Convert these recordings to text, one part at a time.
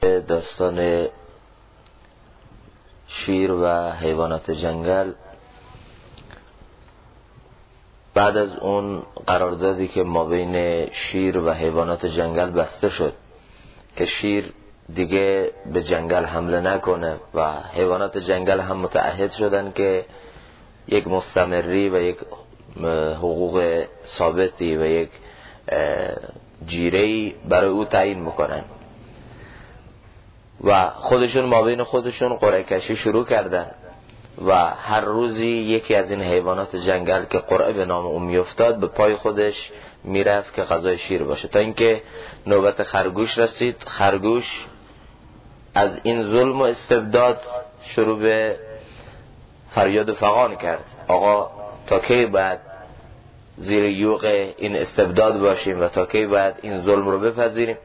داستان شیر و حیوانات جنگل. بعد از اون قراردادی که ما بین شیر و حیوانات جنگل بسته شد که شیر دیگه به جنگل حمله نکنه و حیوانات جنگل هم متعهد شدن که یک مستمری و یک حقوق ثابتی و یک جیره‌ای برای او تعیین بکنن و خودشون ما بین خودشون قرعه کشی شروع کردن و هر روزی یکی از این حیوانات جنگل که قرعه به نام اون میافتاد به پای خودش میرفت که غذای شیر باشه، تا اینکه نوبت خرگوش رسید. خرگوش از این ظلم و استبداد شروع به فریاد و فغان کرد: آقا تا کی باید زیر یوغ این استبداد باشیم و تا کی باید این ظلم رو بپذیریم؟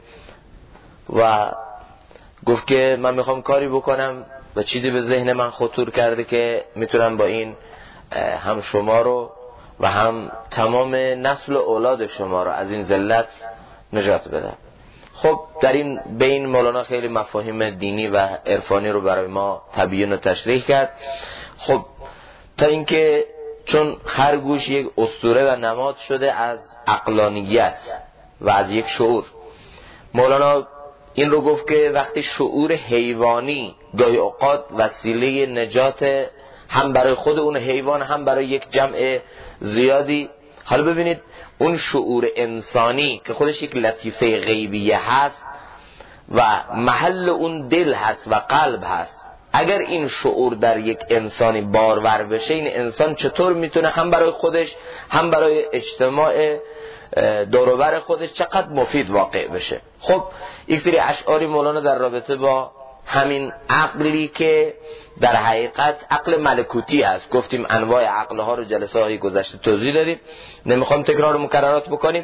و گفت که من میخوام کاری بکنم و چیزی به ذهن من خطور کرده که میتونم با این هم شما رو و هم تمام نسل و اولاد شما رو از این ذلت نجات بدم. خب در این بین مولانا خیلی مفاهیم دینی و عرفانی رو برای ما تبیین و تشریح کرد. خب تا اینکه چون خرگوش یک اسطوره و نماد شده از عقلانیت و از یک شعور، مولانا این رو گفت که وقتی شعور حیوانی گاهی اوقات وسیله نجات هم برای خود اون حیوان هم برای یک جمع زیادی، حالا ببینید اون شعور انسانی که خودش یک لطیفه غیبیه هست و محل اون دل هست و قلب هست، اگر این شعور در یک انسانی بارور بشه، این انسان چطور میتونه هم برای خودش هم برای اجتماع دوروبر خودش چقدر مفید واقع بشه. خب یک سری اشعاری مولانا در رابطه با همین عقلی که در حقیقت عقل ملکوتی است، گفتیم انواع عقلها رو جلسه های گذشته توضیح دادیم، نمیخوام تکرار و مکررات بکنیم.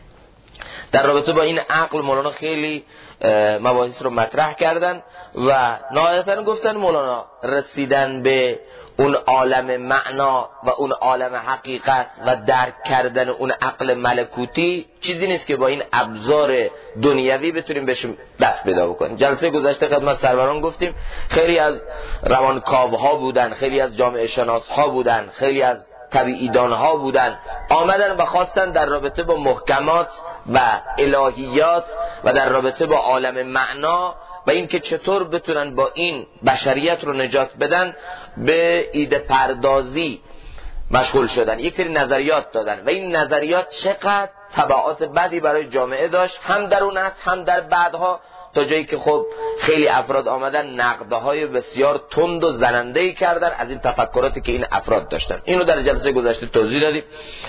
در رابطه با این عقل مولانا خیلی مباحث رو مطرح کردن و نهایتاً گفتن مولانا رسیدن به اون عالم معنا و اون عالم حقیقت و درک کردن اون عقل ملکوتی چیزی نیست که با این ابزار دنیوی بتونیم بهش دست پیدا بکنیم. جلسه گذشته خدمت سروران گفتیم خیلی از روانکاوها بودن، خیلی از جامعه شناسها بودن، خیلی از طبیعیدانها بودن، آمدن و خواستن در رابطه با محکمات و الهیات و در رابطه با عالم معنا و این که چطور بتونن با این بشریت رو نجات بدن به ایده پردازی مشغول شدن، یک سری نظریات دادن و این نظریات چقدر تبعات بدی برای جامعه داشت، هم در اون است هم در بعدها، تا جایی که خب خیلی افراد آمدن نقدهای بسیار تند و زننده‌ای کردن از این تفکراتی که این افراد داشتن. اینو در جلسه گذشته توضیح دادیم.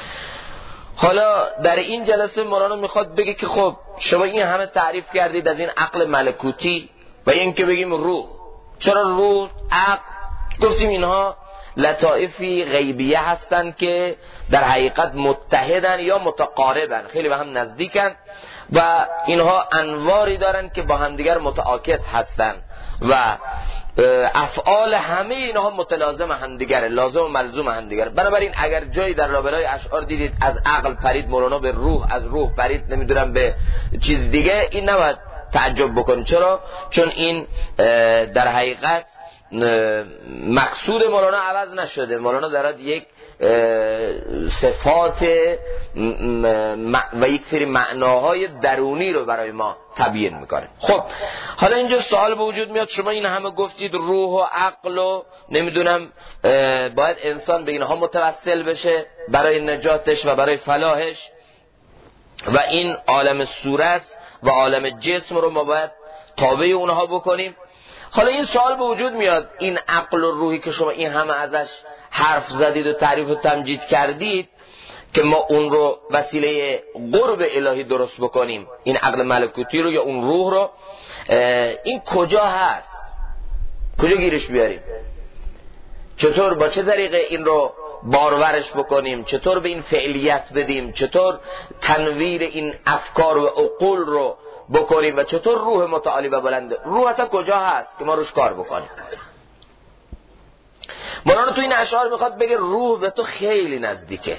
حالا در این جلسه مولانا میخواد بگه که خب شما این همه تعریف کردید از این عقل ملکوتی و این که بگیم روح، چرا روح، عقل؟ گفتیم اینها لطائفی غیبیه هستن که در حقیقت متحدن یا متقاربن، خیلی به هم نزدیکن و اینها انواری دارن که با همدیگر متعاکس هستن و افعال همه اینها متلازم همدیگره، لازم و ملزوم همدیگره. بنابراین اگر جایی در لابلای اشعار دیدید از عقل پرید مولانا به روح، از روح پرید نمیدونم به چیز دیگه، این نباید تعجب بکنید. چرا؟ چون این در حقیقت مقصود مولانا عوض نشده. مولانا دارد یک صفات و یک سری معناهای درونی رو برای ما تبیین میکنه. خب حالا اینجا سوال به وجود میاد، شما این همه گفتید روح و عقل و نمیدونم باید انسان به اینها متوسل بشه برای نجاتش و برای فلاحش و این عالم صورت و عالم جسم رو ما باید تابع اونها بکنیم. حالا این سوال به وجود میاد، این عقل و روحی که شما این همه ازش حرف زدید و تعریف و تمجید کردید که ما اون رو وسیله قرب الهی درست بکنیم، این عقل ملکوتی رو یا اون روح رو، این کجا هست؟ کجا گیرش بیاریم؟ چطور با چه طریقه این رو بارورش بکنیم؟ چطور به این فعلیت بدیم؟ چطور تنویر این افکار و عقول رو بکنیم و چطور روح متعالی و بلند، روح اصلا کجا هست که ما روش کار بکنیم؟ مولانا تو این اشعار میخواد بگه روح به تو خیلی نزدیکه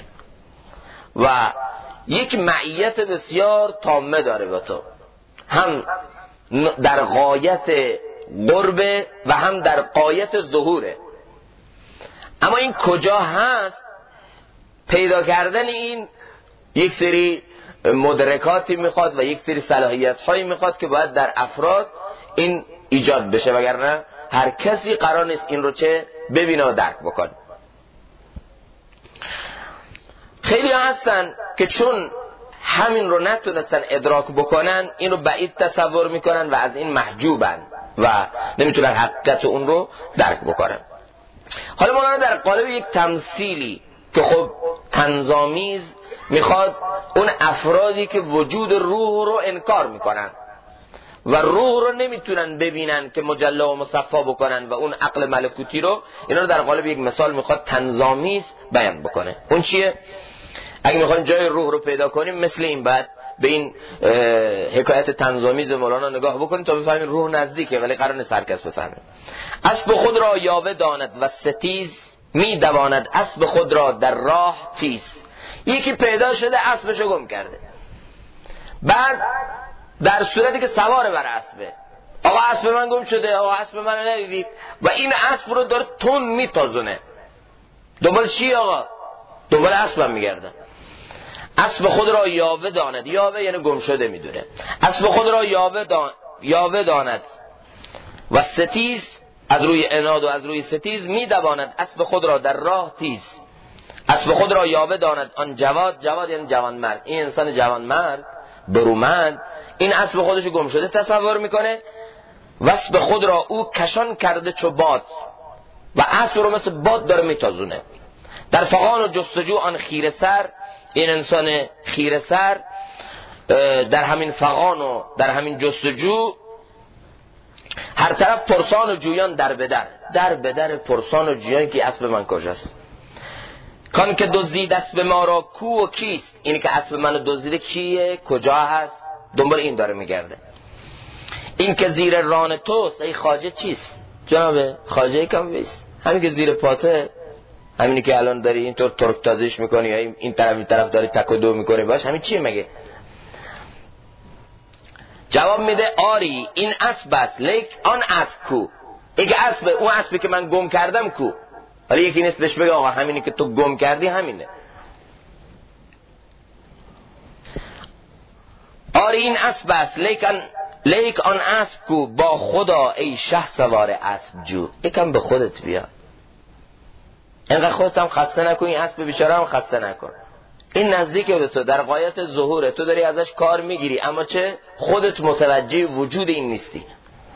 و یک معیت بسیار تامه داره با تو، هم در غایت قرب و هم در غایت ظهوره. اما این کجا هست؟ پیدا کردن این یک سری مدرکاتی میخواد و یک سری صلاحیت هایی میخواد که باید در افراد این ایجاد بشه، وگرنه هر کسی قرار نیست این رو چه ببینه و درک بکنه. خیلی هستن که چون همین رو نتونستن ادراک بکنن این رو بعید تصور میکنن و از این محجوبن و نمیتونن حقیقت اون رو درک بکنن. حالا مولانا در قالب یک تمثیلی که خب طنزآمیز میخواد اون افرادی که وجود روح رو انکار میکنن و روح رو نمیتونن ببینن که مجلا و مصفا بکنن و اون عقل ملکوتی رو، اینا رو در قالب یک مثال میخواد طنزآمیز بیان بکنه. اون چیه؟ اگه میخوایم جای روح رو پیدا کنیم مثل این بعد به این حکایت طنزآمیز مولانا نگاه بکنیم تا بفهمیم روح نزدیکه، ولی قرار نیست هر کس بفهمه. اسب خود را یاوه داند و ستیز، می دواند اسب خود را در راه تیز. یکی پیدا شده اسبشو گم کرده، بعد در صورتی که سوار بر اسبه، آقا اسب من گم شده، آقا اسب من ندیدید، و این اسب رو داره تون میتازونه. دنبال چی آقا؟ دنبال اسبم میگرده. اسب خود را یاوه داند، یاوه یعنی گم شده میدونه. اسب خود را یاوه داند و ستیز، از روی عناد و از روی ستیز میدواند اسب خود را در راه تیز. اسب خود را یاوه داند آن جواد، جواد یعنی جوان مرد، این انسان جوان مرد برومند این اسب خودش گم شده تصور میکنه و اسب خود را او کشان کرده چو باد، و اسب رو مثل باد داره میتازونه. در فغان و جستجو آن خیره سر، این انسان خیره سر در همین فغان و در همین جستجو هر طرف پرسان و جویان در بدر پرسان و جویان که اسب من کجاست. کان که دزدید اسب ما را کو و کیست، اینی که اسب منو دزدیده کیه، کجا هست، دنبال این داره میگرده. این که زیر ران توست ای خواجه چیست، جناب خواجه کم بیست، همین که زیر پاته، همینی که الان داری اینطور ترک تازیش میکنی یا این طرف داری تک و دو میکنی باش، همین چیه مگه؟ جواب میده آری این اسب است، لیک آن اسب کو، این اسب، اون اسبی که من گم کردم کو. ولی یکی نیست بهش بگه آقا همینی که تو گم کردی همینه. آری این اسب است، لیک آن اسب کو، با خدا ای شه سوار اسب جو. یکم به خودت بیا، اینقدر خودت هم خسته نکن، این اسب بیچاره هم خسته نکن. این نزدیکه به تو، در غایت ظهوره، تو داری ازش کار میگیری اما چه خودت متوجه وجود این نیستی.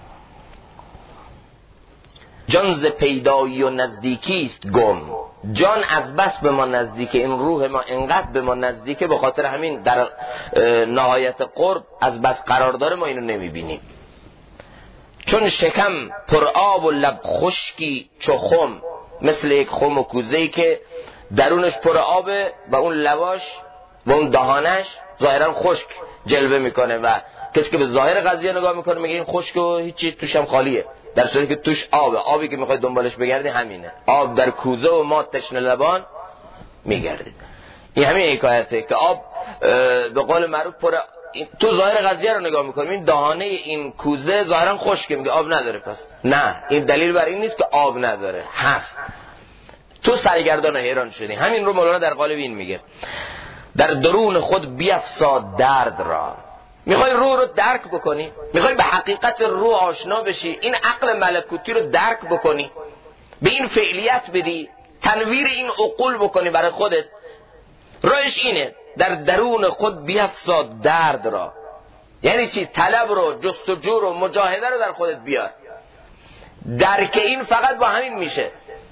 جان ز پیدایی و نزدیکی است گم، جان از بس به ما نزدیکه، این روح ما انقدر به ما نزدیکه، به خاطر همین در نهایت قرب از بس قرار داره ما اینو نمیبینیم. چون شکم پر آب و لب خشکی چو خم، مثل یک خم و کوزه‌ای که درونش پر آبه و اون لباش و اون دهانش ظاهرا خشک جلوه میکنه و کسی که به ظاهر قضیه نگاه میکنه میگه این خشک و هیچی توش هم خالیه، در صورتی که توش آبه. آبی که میخوای دنبالش بگردی همینه، آب در کوزه و ما تشنه لبان میگردید. این همین حکایته که آب به قول معروف پر، تو ظاهر قضیه رو نگاه میکنی این دهانه این کوزه ظاهرا خشکه، میگه آب نداره. پس نه، این دلیل بر این نیست که آب نداره، هست. تو سرگردان و حیران شدی. همین رو مولانا در قالب این میگه در درون خود بیفزا درد را. میخوای روح رو درک بکنی، میخوای به حقیقت روح آشنا بشی، این عقل ملکوتی رو درک بکنی، به این فعلیت بدی، تنویر این عقول بکنی برای خودت، راهش اینه در درون خود بیفزا درد را. یعنی چی؟ طلب رو، جستجو رو، مجاهده رو در خودت بیار. درک این فقط با همین میشه.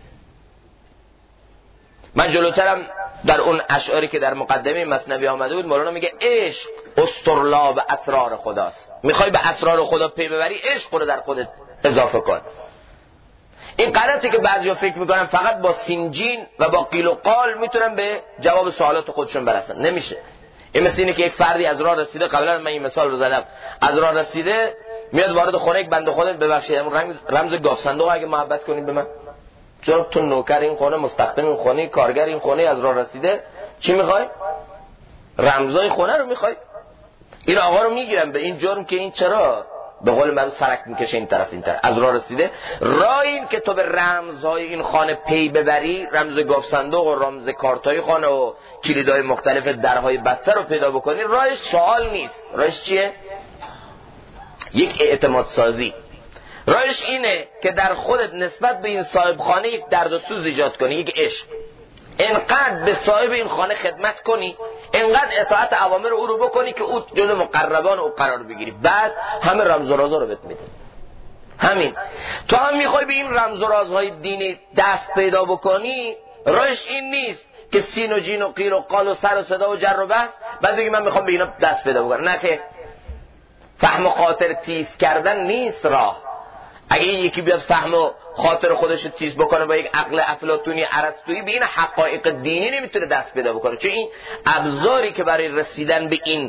من جلوترم در اون اشعاری که در مقدمه مثنوی آمده بود مولانا میگه عشق استرلاب اسرار خداست. میخوای به اسرار خدا پی ببری، عشق رو در خودت اضافه کن. این غلطی که بعضیا فکر میکنن فقط با سینجین و با قیل و قال میتونن به جواب سوالات خودشون برسن. نمیشه. این مثل اینه که یک فردی از راه رسیده، قبلا من این مثال رو زدم، از راه رسیده میاد وارد خونه یک بنده خدا، ببخشید رمز گاف صندوق اگه محبت کنین به من، چرا تو نوکر این خونه، مستخدم این خونه، کارگر این خونه، از راه رسیده چی میخوای؟ رمزای خونه رو میخوای؟ این آقا رو میگیرم به این جرم که این چرا به قول معروف سرک میکشه این طرف این طرف، از راه رسیده. راه این که تو به رمزهای این خانه پی ببری، رمز گاف صندوق و رمز کارتای خانه و کلیدهای مختلف درهای بسته رو پیدا بکنی، راهش سوال نیست. راهش چیه؟ یک اعتماد سازی. راهش اینه که در خودت نسبت به این صاحب خانه یک درد و سوز ایجاد کنی، یک عشق. انقدر به صاحب این خانه خدمت کنی، انقدر اطاعت اوامر او رو بکنی که او جلو مقربان او قرار بگیری، بعد همه رمز و رازها رو بهت میده. همین تو هم میخوای به این رمز و رازهای دینی دست پیدا بکنی، راهش این نیست که سین و جین و قیل و قال و سر و صدا و جر و بحث بعد بگی من میخوام به اینا دست پیدا بکنم. نه که فهم و خاطر تیز کردن نیست راه. اگه یکی بیاد فهم و خاطر خودش رو تیز بکنه با یک عقل افلاطونی ارسطویی، به این حقایق دینی نمیتونه دست پیدا بکنه، چون این ابزاری که برای رسیدن به این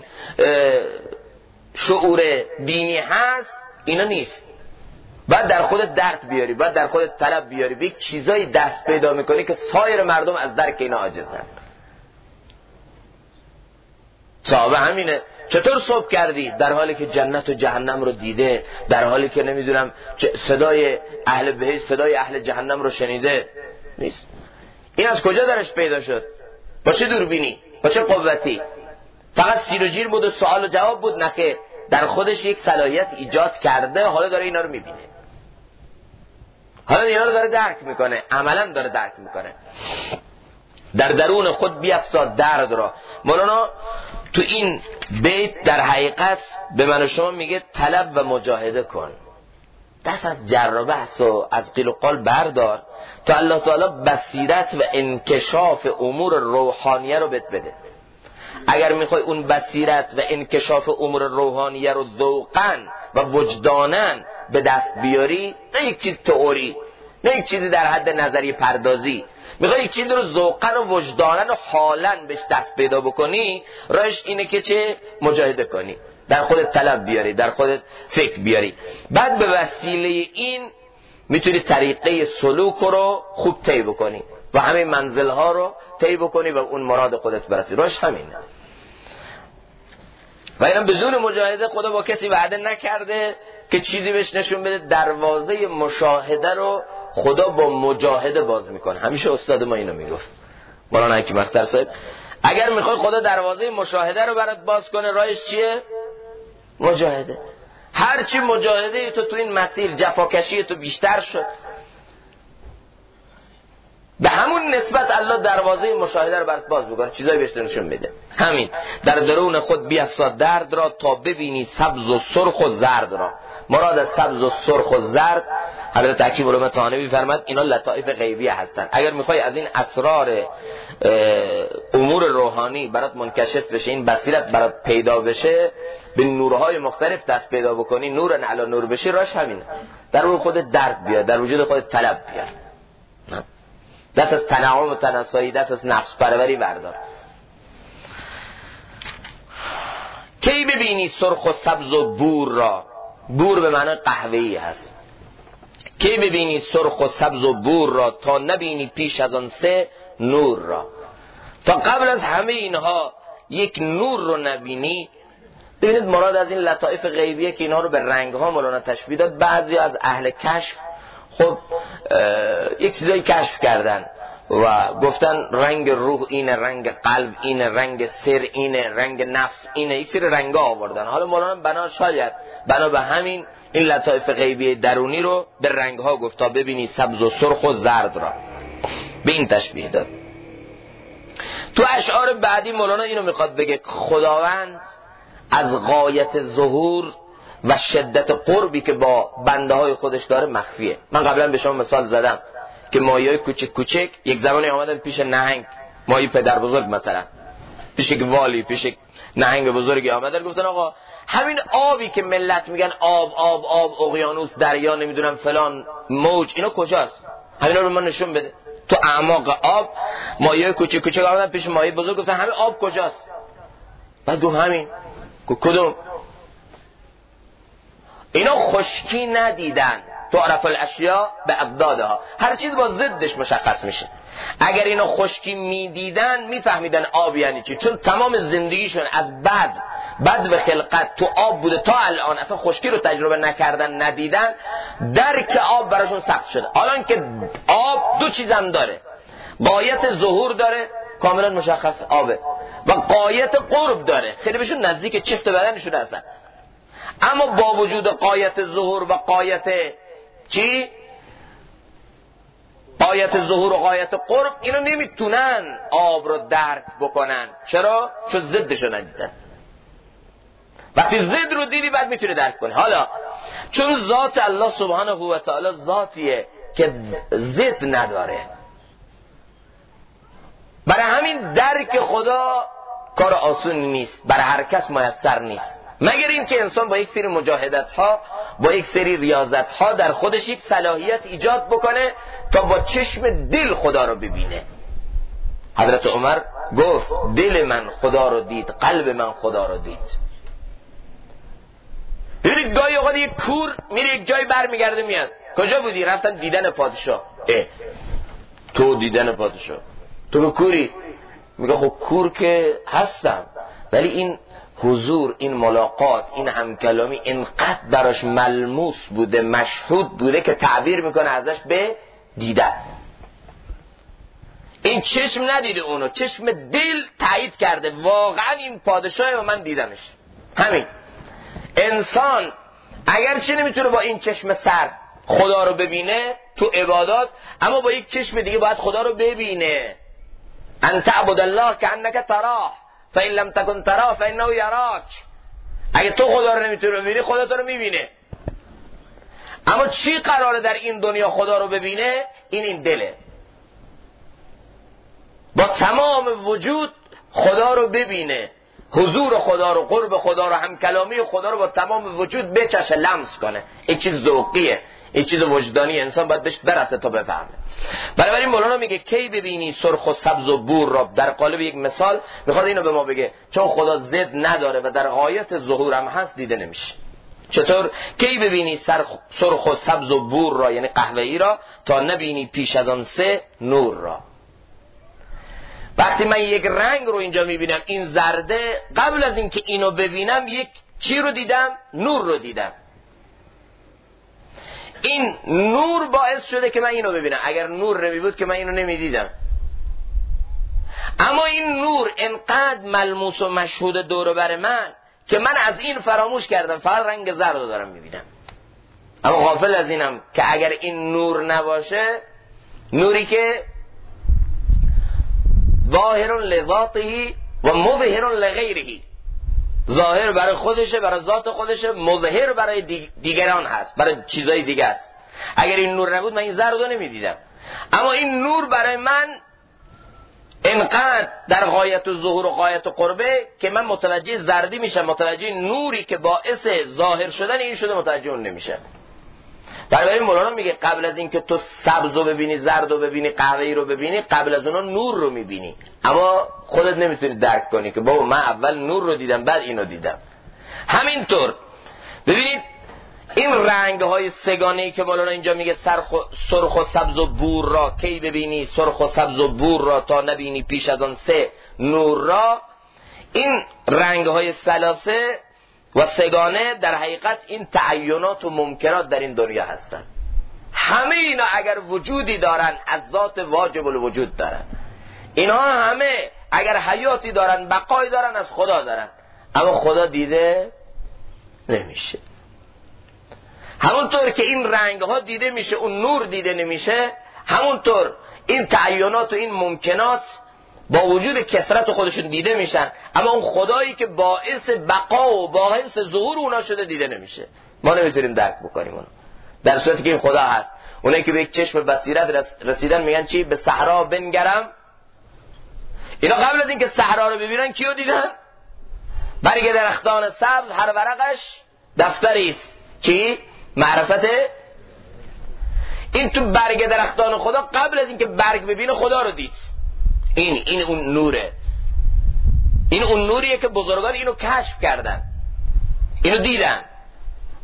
شعور دینی هست اینا نیست. بعد در خودت درد بیاری، بعد در خودت طلب بیاری، به یک چیزایی دست پیدا میکنی که سایر مردم از درک اینا عاجزن. صحابه همینه. چطور صبح کردی؟ در حالی که جنت و جهنم رو دیده، در حالی که نمیدونم صدای اهل بهشت صدای اهل جهنم رو شنیده. نیست. این از کجا درش پیدا شد؟ با چه دوربینی؟ با چه قوتی؟ فقط سیر و جیر بود و سوال و جواب بود؟ نه که در خودش یک صلاحیت ایجاد کرده، حالا داره اینا رو میبینه، حالا اینا رو داره درک میکنه، عملا داره درک میکنه. در درون خود بیفزاد درد را. مولانا تو این بیت در حقیقت به من و شما میگه طلب و مجاهده کن، دست از جر و بحث و از قیل و قال بردار تا الله تعالی بصیرت و انکشاف امور روحانیه رو بهت بده. اگر میخوای اون بصیرت و انکشاف امور روحانیه رو ذوقاً و وجداناً به دست بیاری، نه یک چیز تئوری، نه یک چیزی در حد نظری پردازی، میخوای یک چیزی رو ذوقاً و وجداناً و حالاً بهش دست پیدا بکنی، راهش اینه که چه؟ مجاهده کنی، در خودت طلب بیاری، در خودت فکر بیاری. بعد به وسیله این میتونی طریقه سلوک رو خوب طی بکنی و همه منزلها رو طی بکنی و اون مراد خودت برسی. راهش همینه. و اینا بدون مجاهده خدا با کسی وعده نکرده که چیزی بهش نشون بده. دروازه مشاهده رو خدا با مجاهده باز میکنه. همیشه استاد ما اینو میگفت، مولانا حکیم اختر صاحب. اگر میخوای خدا دروازه مشاهده رو برات باز کنه، راهش چیه؟ مجاهده. هرچی مجاهده تو این مسیر جفاکشی تو بیشتر شد، به همون نسبت الله دروازه مشاهده رو برات باز میکنه، چیزایی بهش نشون بده. همین در درون خود بیفزاد درد را تا ببینی سبز و سرخ و زرد را. مراد از سبز و سرخ و زرد حضرت حکیم علوم طحاوی فرمود اینا لطائف غیبیه هستن. اگر میخوای از این اسرار امور روحانی برات منکشف بشه، این بصیرت برات پیدا بشه، به نورهای مختلف دست پیدا بکنی، نور علی نور بشی، راش همینه. در روح خودت درد بیار، در وجود خودت طلب بیار، دست از تنعم و تناسایی، دست از نفس پروری بردار. کی ببینی سرخ و سبز و بور را؟ بور به معنی قهوه‌ای هست. کی ببینی سرخ و سبز و بور را تا نبینی پیش از آن سه نور را. تا قبل از همه اینها یک نور رو نبینی. ببینید مراد از این لطائف غیبیه که اینها رو به رنگ‌ها مولانا تشبیه داد. بعضی از اهل کشف خب یک چیزایی کشف کردن و گفتن رنگ روح اینه، رنگ قلب اینه، رنگ سر اینه، رنگ نفس اینه، یک سری رنگا آوردن. حالا مولانا بنا به همین این لطائف غیبی درونی رو به رنگها گفت تا ببینی سبز و سرخ و زرد را، به این تشبیه داد. تو اشعار بعدی مولانا اینو میخواد بگه خداوند از غایت ظهور و شدت قربی که با بنده های خودش داره مخفیه. من قبلا به شما مثال زدم که ماهی‌های کوچک کوچک یک زمانی آمدن پیش نهنگ، ماهی پدر بزرگ مثلا، پیش یک والی، پیش یک نهنگ بزرگی آمدن، گفتن آقا همین آبی که ملت میگن آب اقیانوس، دریا، نمیدونم فلان، موج، اینا کجاست؟ همینا رو من نشون بده. تو اعماق آب ماهی‌های کوچک کوچک آمدن پیش ماهی بزرگ، گفتن همین آب کجاست؟ بعد گفت همین. کدوم؟ اینا خشکی ندیدن، تعرف الاشیاء به اضدادها، هر چیز با ضدش مشخص میشه. اگر اینو خشکی میدیدن میفهمیدن آب یعنی چی، چون تمام زندگیشون از بد و خلقت تو آب بوده تا الان، اصلا خشکی رو تجربه نکردن ندیدن، درک آب براشون سخت شده. الان که آب دو چیزم داره، غایت ظهور داره کاملا مشخص آبه، و غایت قرب داره خیلی بهشون نزدیک، چفت بدنشون هستن. اما با وجود غایت ظهور و غایت چی؟ غایت ظهور و غایت قرب، اینو نمیتونن آب رو درک بکنن. چرا؟ چون ضدشو ندیدن. وقتی ضد رو دیدی بعد میتونی درک کنی. حالا چون ذات الله سبحانه و تعالی ذاتیه که ضد نداره، برای همین درک خدا کار آسونی نیست، برای هر کس میسر نیست، مگر اینکه انسان با یک سری مجاهدت ها، با یک سری ریاضت ها در خودش یک صلاحیت ایجاد بکنه تا با چشم دل خدا رو ببینه. حضرت عمر گفت دل من خدا رو دید، قلب من خدا رو دید. ببینید گاهی اوقات یک کور میره یک جای برمیگرده میاد، کجا بودی؟ رفتم دیدن پادشاه. تو دیدن پادشاه؟ تو به کوری؟ میگه خب کور که هستم، ولی این حضور، این ملاقات، این همکلامی اینقدر براش ملموس بوده، مشهود بوده که تعبیر میکنه ازش به دیدن. این چشم ندیده اونو، چشم دل تایید کرده واقعا این پادشاه و من دیدمش. همین انسان اگرچه نمیتونه با این چشم سر خدا رو ببینه تو عبادات، اما با یک چشم دیگه باید خدا رو ببینه. ان تعبد الله کانک تراه فان لم تکن تراه فانه یراک. اگه تو خدا رو نمیتونی ببینی، خدا تو رو میبینه. اما چی قراره در این دنیا خدا رو ببینه؟ این دله، با تمام وجود خدا رو ببینه، حضور خدا رو، قرب خدا رو، همکلامی خدا رو با تمام وجود بچشه، لمس کنه. این چیز ذوقیه، این چیز وجدانی، انسان باید بهش برسه تا بفهمه. بنابراین مولانا میگه کی ببینی سرخ و سبز و بور را، در قالب یک مثال میخواد اینو به ما بگه، چون خدا ضد نداره و در غایت ظهور هم هست، دیده نمیشه. چطور؟ کی ببینی سرخ و سبز و بور را، یعنی قهوه‌ای را، تا نبینی پیش از آن سه نور را. وقتی من یک رنگ رو اینجا میبینم، این زرده، قبل از اینکه اینو ببینم یک چی رو دیدم؟ نور رو دیدم. این نور باعث شده که من اینو ببینم. اگر نور نمی بود که من اینو نمیدیدم. اما این نور انقدر ملموس و مشهود دور بر من که من از این فراموش کردم، فقط رنگ زرد رو دارم میبینم. اما غافل از اینم که اگر این نور نباشه، نوری که ظاهر لذاته و مظهر لغیره، ظاهر برای خودشه، برای ذات خودشه، مظهر برای دیگران هست، برای چیزای دیگه است. اگر این نور نبود من این زرد رو نمیدیدم. اما این نور برای من انقدر در غایت ظهور و غایت قربه که من متوجه زردی میشم، متوجه نوری که باعث ظاهر شدن این شده متوجه اون نمیشم. برای مولانا میگه قبل از اینکه تو سبز رو ببینی، زرد رو ببینی، قهوه‌ای رو ببینی، قبل از اونها نور رو میبینی. اما خودت نمیتونی درک کنی که بابا من اول نور رو دیدم بعد اینو دیدم. همینطور ببینید این رنگ‌های سگانه‌ای که مولانا اینجا میگه سرخ و سبز و بور را، کی ببینی سرخ و سبز و بور را تا نبینی پیش از آن سه نور را، این رنگ‌های ثلاثه و سگانه در حقیقت این تعینات و ممکنات در این دنیا هستن. همه اینا اگر وجودی دارن از ذات واجب الوجود دارن، اینها همه اگر حیاتی دارن، بقایی دارن، از خدا دارن، اما خدا دیده نمیشه. همونطور که این رنگ ها دیده میشه، اون نور دیده نمیشه، همونطور این تعینات و این ممکنات با وجود کثرت خودشون دیده میشن، اما اون خدایی که باعث بقا و باعث ظهور اونا شده دیده نمیشه. ما نمیتونیم درک بکنیم اونو، در صورتی که این خدا هست. اونایی که به یک چشم بصیرت رسیدن میگن چی؟ به صحرا بنگرم. اینا قبل از اینکه صحرا رو ببینن کیو دیدن؟ برگ درختان سبز، هر ورقش دفتری است. چی؟ معرفته. این تو برگ درختان خدا قبل از اینکه برگ ببینه خدا رو دید. این اون نوره. این اون نوریه که بزرگان اینو کشف کردن، اینو دیدن.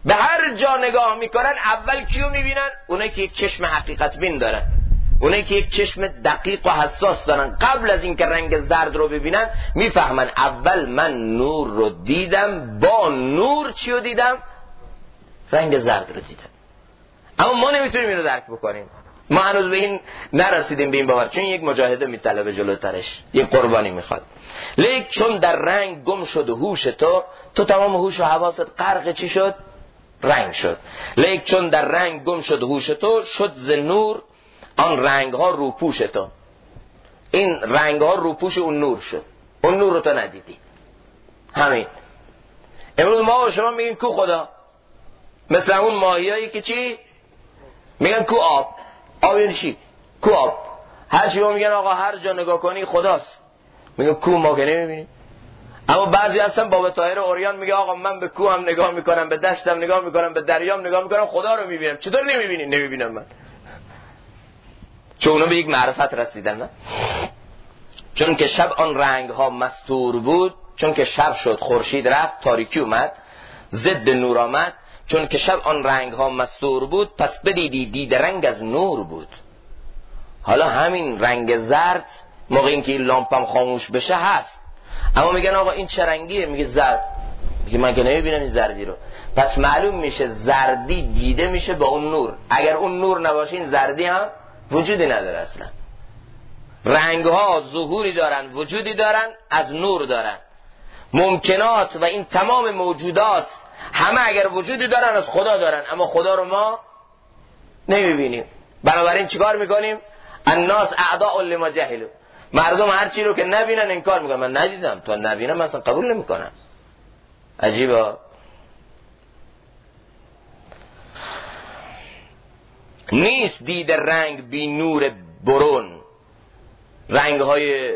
به هر جا نگاه میکنن اول کیو میبینن؟ اونایی که یک چشم حقیقت بین دارن، اونایی که یک چشم دقیق و حساس دارن. قبل از اینکه رنگ زرد رو ببینن میفهمن اول من نور رو دیدم، با نور چیو دیدم؟ رنگ زرد رو دیدم. اما ما نمیتونیم اینو درک بکنیم، ما هنوز به این نرسیدیم، به این باور، چون یک مجاهده میطلبه جلوترش، یک قربانی میخواد. لیک چون در رنگ گم شد هوش تو تمام هوش و حواست غرق چی شد؟ رنگ شد. لیک چون در رنگ گم شد هوش تو، شد ز نور آن رنگ ها روپوش تو. این رنگ ها روپوش اون نور شد، اون نور رو تو ندیدی. همین امروز ما و شما میگیم کو خدا، مثل اون ماهیایی که چی میگن کو آب. آب یعنی چی؟ کو آب. هر چی میگن آقا هر جا نگاه کنی خداست، میگن کو ما که نمیبینیم. اما بعضی هستن بابا طاهر اوریان میگه آقا من به کو هم نگاه میکنم، به دشتم نگاه میکنم، به دریام نگاه میکنم، خدا رو میبینم. چطور نمیبینی؟ نمیبینم من. چون اونا به یک معرفت رسیدن. نه چون که شب آن رنگ ها مستور بود، چون که شب شد خورشید رفت تاریکی اومد، ضد نور آمد. چون که شب آن رنگ ها مستور بود، پس بدیدی دید رنگ از نور بود. حالا همین رنگ زرد موقع اینکه این لامپم خاموش بشه هست، اما میگن آقا این چه رنگیه؟ میگه زرد. میگه من که نمیبینم این زردی رو. پس معلوم میشه زردی دیده میشه با اون نور. اگر اون نور نباشه این زردی هم وجودی نداره. اصلا رنگ ها ظهوری دارن، وجودی دارن، از نور دارن. ممکنات و این تمام موجودات همه اگر وجودی دارن از خدا دارن، اما خدا رو ما نمیبینیم. بنابراین چیکار میکنیم؟ الناس اعداء لما جهلوا. مردم هر چی رو که نبینن انکار میکنن. من ندیدم، تو نبینم من اصلا قبول نمیکنم. عجیبه. نیست دید رنگ بی نور برون. رنگ های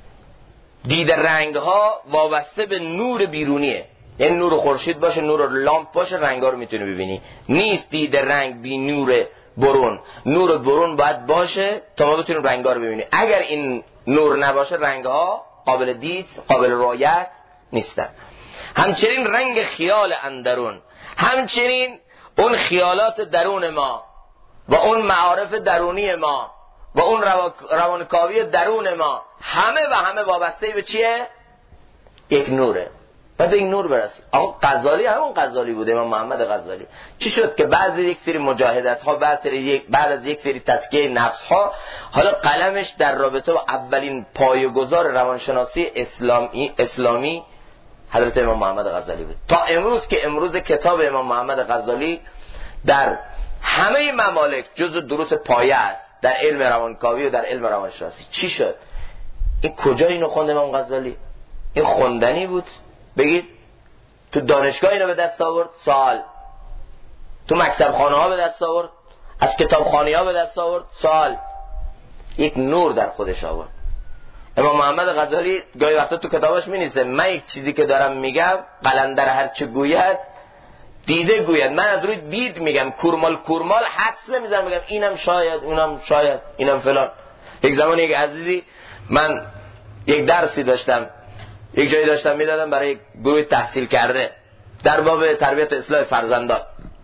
دید رنگ ها وابسته به نور بیرونیه، یعنی نور خورشید باشه، نور لامپ باشه، رنگ ها رو میتونی ببینی. نیست دید رنگ بی نور برون. نور برون باید باشه تا ما بتونیم رنگ ها رو ببینیم. اگر این نور نباشه رنگ ها قابل دید، قابل رؤیت نیستن. همچنین رنگ خیال اندرون، همچنین اون خیالات درون ما و اون معارف درونی ما و اون روانکاوی درون ما همه وابسته به چیه؟ یک نوره. بعد به این نور برسیم. آقا غزالی همون غزالی بوده، امام محمد غزالی. چی شد که بعد یک سری مجاهدت ها، بعد از یک سری تزکیه نفس ها، حالا قلمش در رابطه با اولین پایه‌گذار روانشناسی اسلامی حضرت امام محمد غزالی بود. تا امروز که امروز کتاب امام محمد غزالی در همه ممالک جزو دروس پایه است در علم روانکاوی و در علم روانشناسی. چی شد؟ این کجا اینو خوند امام غزالی؟ این خوندنی بود؟ بگید تو دانشگاه اینو به دست آورد؟ سوال. تو مکتب خانه ها به دست آورد؟ از کتاب خانه ها به دست آورد؟ سوال. یک نور در خودش آورد. امام محمد غزالی گاهی وقتا تو کتابش می‌نویسه من یک چیزی که دارم میگم قلندر هر چه گوید دیده گوید. من از روی دید میگم، کورمال حدس نمیزنم میگم اینم شاید، اونم شاید، اینم فلان. یک زمان یک عزیزی، من یک درسی داشتم، یک جایی داشتم میدادم برای یک گروه تحصیل کرده در باب تربیت اصلاح فرزندان.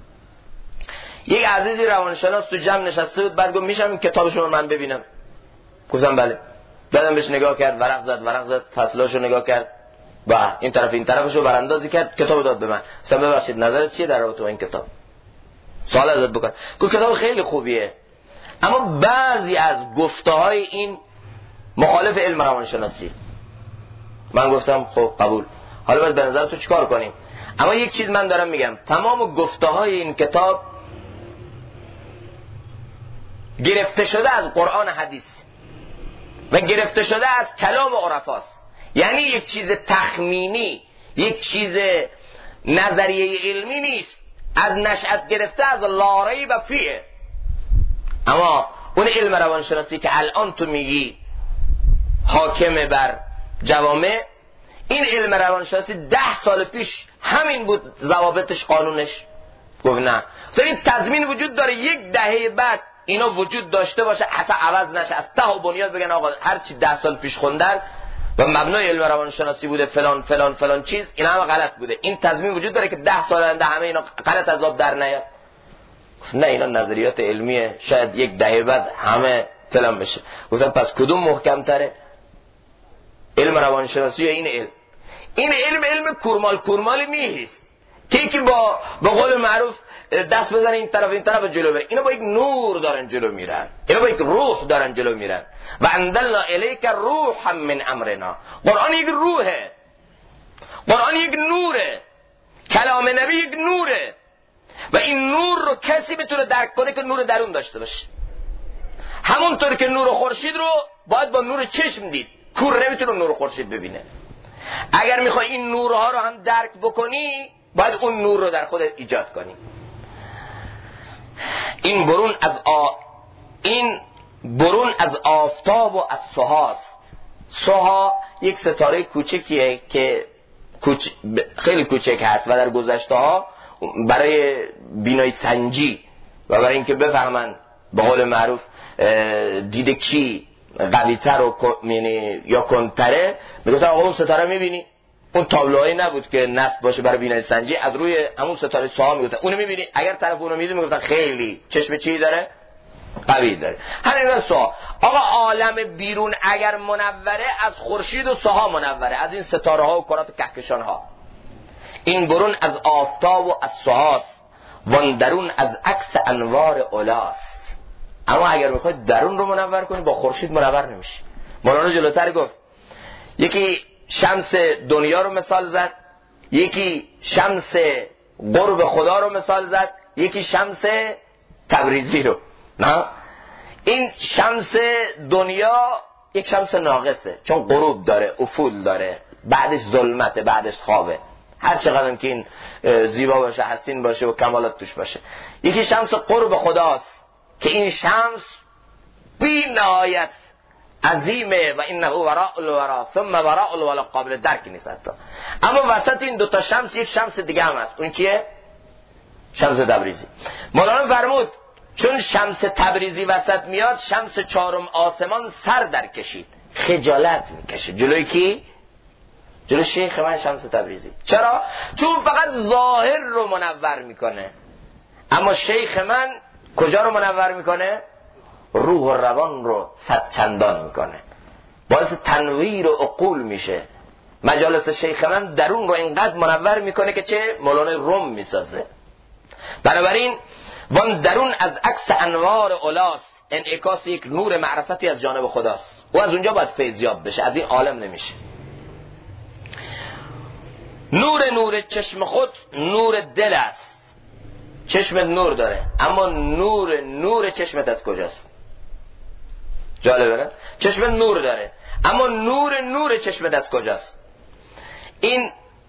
یک عزیزی روانشناس تو جمع نشسته بود، بعد گفت میشم این کتابشو رو من ببینم؟ گفتم بله. بعدم بهش نگاه کرد، ورق زد، فصلاشو نگاه کرد و این طرفشو براندازی کرد، کتابو داد به من. گفتم ببخشید نظرت چیه در رابطه با این کتاب؟ سوال ازت بکنم. گفت کتاب خیلی خوبیه، اما بعضی از گفته‌های این مخالف علم روانشناسی. من گفتم خب قبول، حالا باید به نظر تو چیکار کنیم؟ اما یک چیز من دارم میگم، تمام گفته‌های این کتاب گرفته شده از قرآن حدیث و گرفته شده از کلام عرفاست. یعنی یک چیز تخمینی، یک چیز نظریه علمی نیست، از نشأت گرفته از لا ریب فیه. اما اون علم روانشناسی که الان تو میگی حاکم بر جوامع، این علم روانشناسی 10 سال پیش همین بود ضوابطش، قانونش. گفت نه، این تضمین وجود داره یک دهه بعد اینا وجود داشته باشه، حتی عوض نشه، از ته و بنیاد بگن آقا هر چی 10 سال پیش خوندن و مبنای علم روانشناسی بوده فلان فلان فلان چیز، این همه غلط بوده. این تضمین وجود داره که 10 سال آینده همه اینا غلط از آب در نیاد؟ نه، اینا نظریات علمیه، شاید یک دهه بعد همه فلان بشه. گفتم پس کدوم محکم تره؟ علم روانشناسی یا این علم؟ این علم کورمال نیست که یکی با قول معروف دست بزنه این طرف جلو بره. اینا با یک نور دارن جلو میرن، اینا با یک روح دارن جلو میرن. و انزلنا الیک روحا من امرنا. قرآن یک روحه، قرآن یک نوره، کلام نبی یک نوره و این نور رو کسی بتونه درک کنه که نور درون داشته باشه. همونطور که نور خورشید رو باید با نور چشم دید، کور نمیتونه نور خورشید ببینه. اگر میخوای این نورها رو هم درک بکنی باید اون نور رو در خودت ایجاد کنی. این برون از آفتاب و از سهاست. سها یک ستاره کوچکیه که خیلی کوچک هست و در گذشته ها برای بینایی سنجی و برای اینکه بفهمن به قول معروف دید کی قوی‌تر یا کندتره، میگفتن آقا اون ستاره میبینی؟ اون تابلوهایی نبود که نصب باشه برای بینایی سنجی، از روی همون ستاره سها میگفتن اونو میبینی؟ اگر طرف اونو میدید میگفتن خیلی چشم چی داره؟ قوی داره. همین سها. آقا عالم بیرون اگر منوره از خورشید و سها منوره، از این ستاره ها و کرات و کهکشان ها. این برون از آفتاب و از سهاست، وان درون از عکس انوار اولاست. اما اگر بخواید درون رو منور کنی با خورشید منور نمیشه. مولانا جلوتر گفت یکی شمس دنیا رو مثال زد، یکی شمس قرب خدا رو مثال زد، یکی شمس تبریزی رو. نه، این شمس دنیا یک شمس ناقصه، چون غروب داره، افول داره، بعدش ظلمته، بعدش خوابه، هر چقدر که این زیبا باشه، حسین باشه و کمالات توش باشه. یکی شمس قرب خداست که این شمس بی نهایت عظیمه و اینه وراء الورا ثم وراء الولا قابل درک نیست حتی. اما وسط این دوتا شمس یک شمس دیگه هم هست، اون کیه؟ شمس تبریزی. مولانا فرمود چون شمس تبریزی وسط میاد، شمس چهارم آسمان سر در کشید، خجالت میکشه. جلوی کی؟ جلوی شیخ من شمس تبریزی. چرا؟ چون فقط ظاهر رو منور میکنه، اما شیخ من کجا رو منور میکنه؟ روح و روان رو صد چندان میکنه، باعث تنویر و عقول میشه. مجالس شیخ من درون رو اینقدر منور میکنه که چه مولانا روم میسازه. بنابراین وان درون از عکس انوار اولاست، انعکاس یک نور معرفتی از جانب خداست. و از اونجا باید فیضیاب بشه، از این عالم نمیشه. نور چشم خود نور دل است. چشمت نور داره، اما نور چشمت از کجاست؟ جالبه نه؟ چشمت نور داره، اما نور چشمت از کجاست؟ این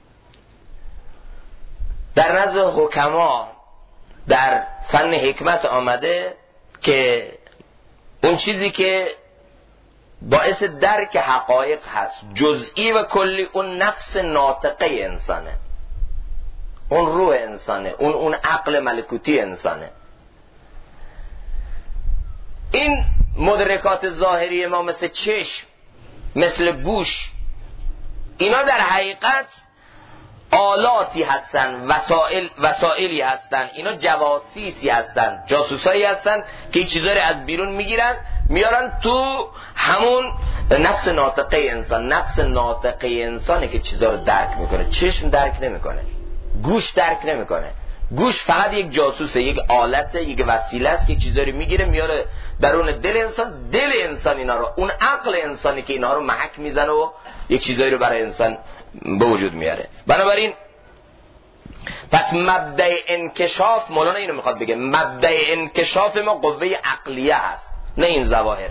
در نزد حکما در فن حکمت آمده که اون چیزی که باعث درک حقایق هست، جزئی و کلی، اون نفس ناطقه انسانه، اون روح انسانه، اون عقل ملکوتی انسانه. این مدرکات ظاهری ما مثل چشم، مثل گوش، اینا در حقیقت آلاتی هستن، وسائلی هستن، اینا جواسیسی هستن، جاسوسایی هستن که این چیزا رو از بیرون میگیرن میارن تو همون نفس ناطقه انسان. نفس ناطقه انسانه که چیزا رو درک میکنه، چشم درک نمیکنه، گوش درک نمیکنه. گوش فقط یک جاسوسه، یک آلته، یک وسیله است که چیزا رو میگیره میاره درون دل انسان. دل انسان اینا رو، اون عقل انسانی که اینا رو محک میزنه و یک چیزایی رو برای انسان به وجود میاره. بنابراین پس مبدأ انکشاف، مولانا اینو میخواد بگه، مبدأ انکشاف ما قوه عقلیه هست، نه این ظواهر.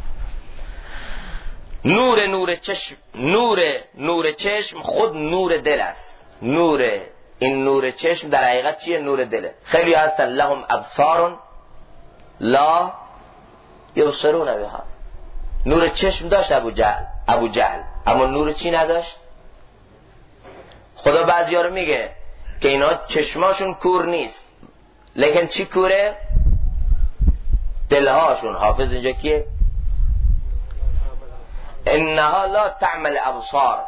نور چشم خود نور دل است. این نور چشم در حقیقت چیه؟ نور دله. خیلی هستن لهم ابصار لا یبصرون بها. نور چشم داشت ابو جهل، اما نور چی نداشت؟ خدا بعضیا رو میگه که اینا چشماشون کور نیست، لیکن چی کوره؟ دلهاشون. حافظ اینجا کیه؟ انها لا تعمل ابصار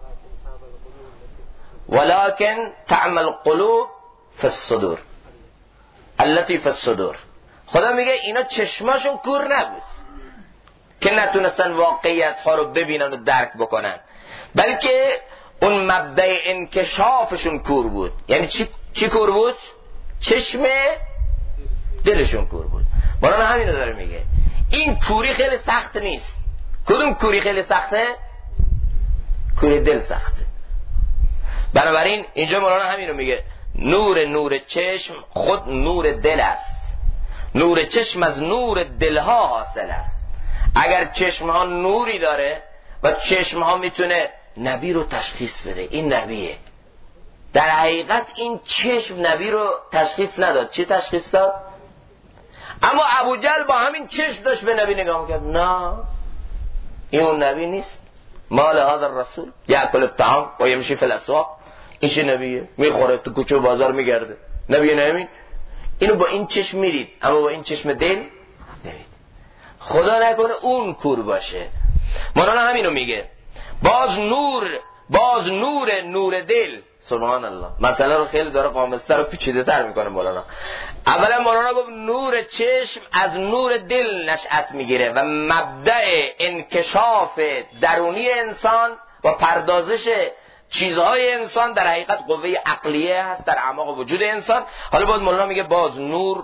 ولكن تعمل قلوب فی الصدور التي فی الصدور. خدا میگه اینا چشماشون کور نبود که نتونستن واقعیت ها رو ببینن و درک بکنن، بلکه اون مبدأ انکشافشون کور بود. یعنی چی کور بود؟ چشم دلشون کور بود. مولانا همین رو داره میگه. این کوری خیلی سخت نیست. کدوم کوری خیلی سخته؟ کوری دل سخته. بنابراین اینجا مولانا همین رو میگه نور چشم خود نور دل است، نور چشم از نور دلها حاصل است. اگر چشم ها نوری داره و چشم ها میتونه نبی رو تشخیص بده، این نبیه. در حقیقت این چشم نبی رو تشخیص نداد. چی تشخیص داد؟ اما ابو جهل با همین چشم داشت به نبی نگاه میکرد. نه این اون نبی نیست. مال هذا الرسول یاکل الطعام و یمشی فی الاسواق. این چه نبیه؟ میخوره تو کوچه و بازار میگرده. نبی نمین. اینو با این چشم میرید اما با این چشم دل نمید. خدا نکنه اون کور باشه. مولانا همینو میگه. باز نور دل. سبحان الله. مسئله رو خیلی داره قامزتر و پیچیده تر میکنه مولانا. اولا مولانا گفت نور چشم از نور دل نشأت میگیره و مبدأ انکشاف درونی انسان و پردازش چیزهای انسان در حقیقت قوه عقلیه هست در اعماق وجود انسان. حالا باز مولانا میگه باز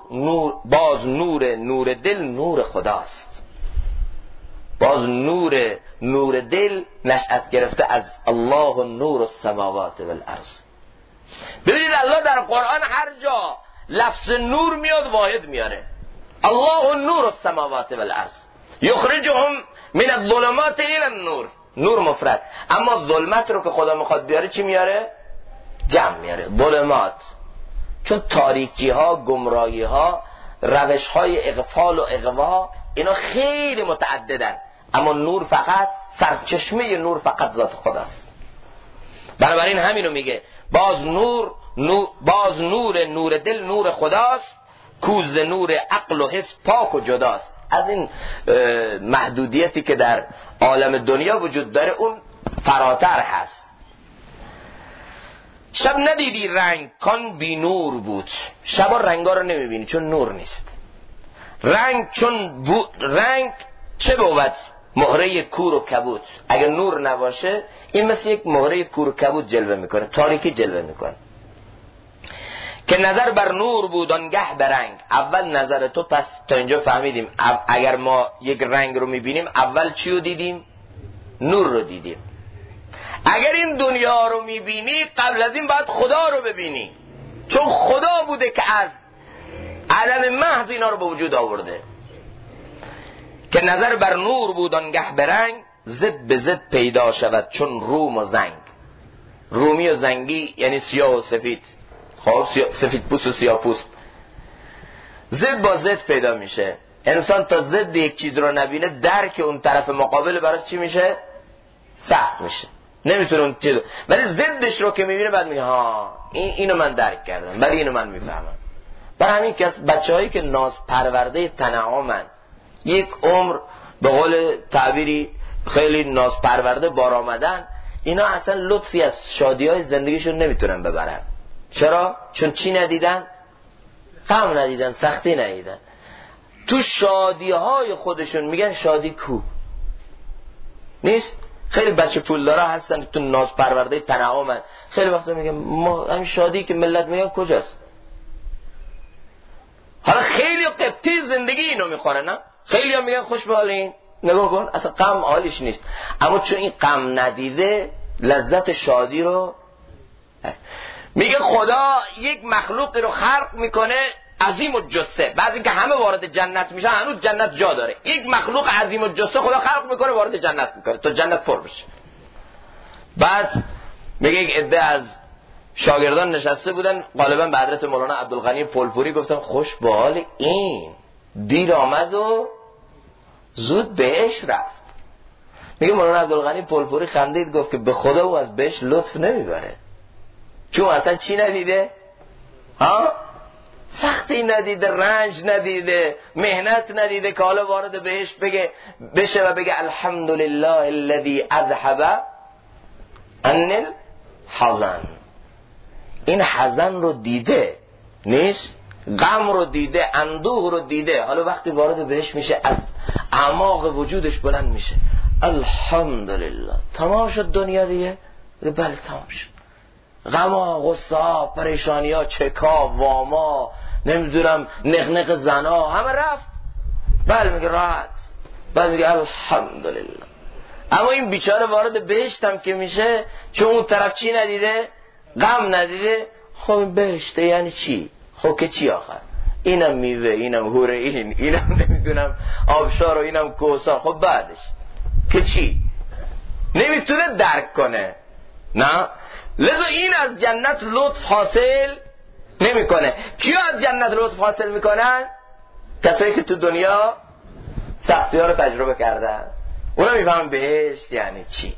نور دل نور خداست. باز نور دل نشأت گرفته از الله نور السماوات والارض. ببینید الله در قرآن هر جا لفظ نور میاد واحد میاره. الله نور السماوات والارض یخرجهم من الظلمات الى النور. نور مفرد. اما ظلمت رو که خدا میخواد بیاره چی میاره؟ جمع میاره. ظلمات. چون تاریکی ها، گمراهی ها، روش های اغفال و اغوا اینا خیلی متعددن، اما نور فقط سرچشمه نور فقط ذات خداست. بنابراین همینو میگه باز نور دل نور خداست، کوز نور عقل و حس پاک و جداست. از این محدودیتی که در عالم دنیا وجود داره اون فراتر هست. شب ندیدی رنگ کان بی نور بود. شبا رنگا رو نمیبینی چون نور نیست. رنگ چه بود؟ مهره کور و کبود. اگر نور نباشه این مثل یک مهره کور و کبود جلوه میکنه، تاریکی جلوه میکنه. که نظر بر نور بود آنگه به رنگ. اول نظر تو، پس تا اینجا فهمیدیم اگر ما یک رنگ رو میبینیم اول چی رو دیدیم؟ نور رو دیدیم. اگر این دنیا رو میبینی قبل از این باید خدا رو ببینی، چون خدا بوده که از عدم محض اینا رو به وجود آورده. که نظر بر نور بود آنگه به رنگ، زد به زد پیدا شود چون روم و زنگ. رومی و زنگی یعنی سیاه و سفید. خب سفید پوست و سیاه پوست. زد با زد پیدا میشه. انسان تا زد یک چیز رو نبینه درک اون طرف مقابل براش چی میشه؟ سخت میشه. نمیتونه اون چیز، ولی زدش رو که میبینه بعد میگه ها اینو من درک کردم، ولی اینو من میفهمم. برای همین که از بچه‌هایی که ناز پرورده تنعامن، یک عمر به قول تعبیری خیلی ناز پرورده بار آمدن، اینا اصلا لطفی از شادی‌های زندگیشون نمیتونن ببرن. چرا؟ چون چی ندیدن؟ غم ندیدن، سختی ندیدن. تو شادی‌های خودشون میگن شادی کو نیست. خیلی بچه پولدارا هستن تو ناز پرورده تنعامن، خیلی وقتا میگن ما همین شادی که ملت میگن کجاست؟ حالا خیلی قبطی زندگی اینو میخوره، نه؟ خیلی هم میگن خوش به حال این، نگاه کن اصلا غم حالیش نیست. اما چون این غم ندیده لذت شادی رو میگه. خدا یک مخلوقی رو خلق میکنه عظیم الجثه، بعد اینکه همه وارد جنت میشن هنوز جنت جا داره. یک مخلوق عظیم الجثه خدا خلق میکنه وارد جنت میکنه تا جنت پر بشه. بعد میگه یک عده از شاگردان نشسته بودن، غالبا به حضرت مولانا عبدالغنی پلپوری گفتن خوش به حال این، دیر آمد و زود بهش رفت. میگه مولانا عبدالغنی پلپوری خندید گفت که به خدا او از بهش لطف نمیبره، چون اصلا چی ندیده؟ ها؟ سختی ندیده، رنج ندیده، مهنت ندیده که حالا وارد بهش بشه و بگه الحمدلله الذی اذهب عن الحزن. این حزن رو دیده نیست، غم رو دیده، اندوه رو دیده، حالا وقتی وارد بهش میشه از اعماق وجودش بلند میشه الحمدلله. تمام شد دنیا دیگه؟ بله تمام شد. غما، غصه، پریشانی‌ها، چکا، واما، نمیدونم نقنق زنا همه رفت. بله میگه راحت، بعد میگه الحمدلله. اما این بیچاره وارد بهشتم که میشه، چون اون طرف چی ندیده؟ غم ندیده. خب این بهشته یعنی چی؟ خب که چی آخر؟ اینم میوه، اینم حور عین، اینم نمیدونم آبشار و اینم کوثر. خب بعدش که چی؟ نمیتونه درک کنه. نه، لذا این از جنت لطف حاصل نمیکنه. کیا از جنت لطف حاصل میکنن؟ کسایی که تو دنیا سختی ها رو تجربه کردن. اونا میفهم بهشت یعنی چی.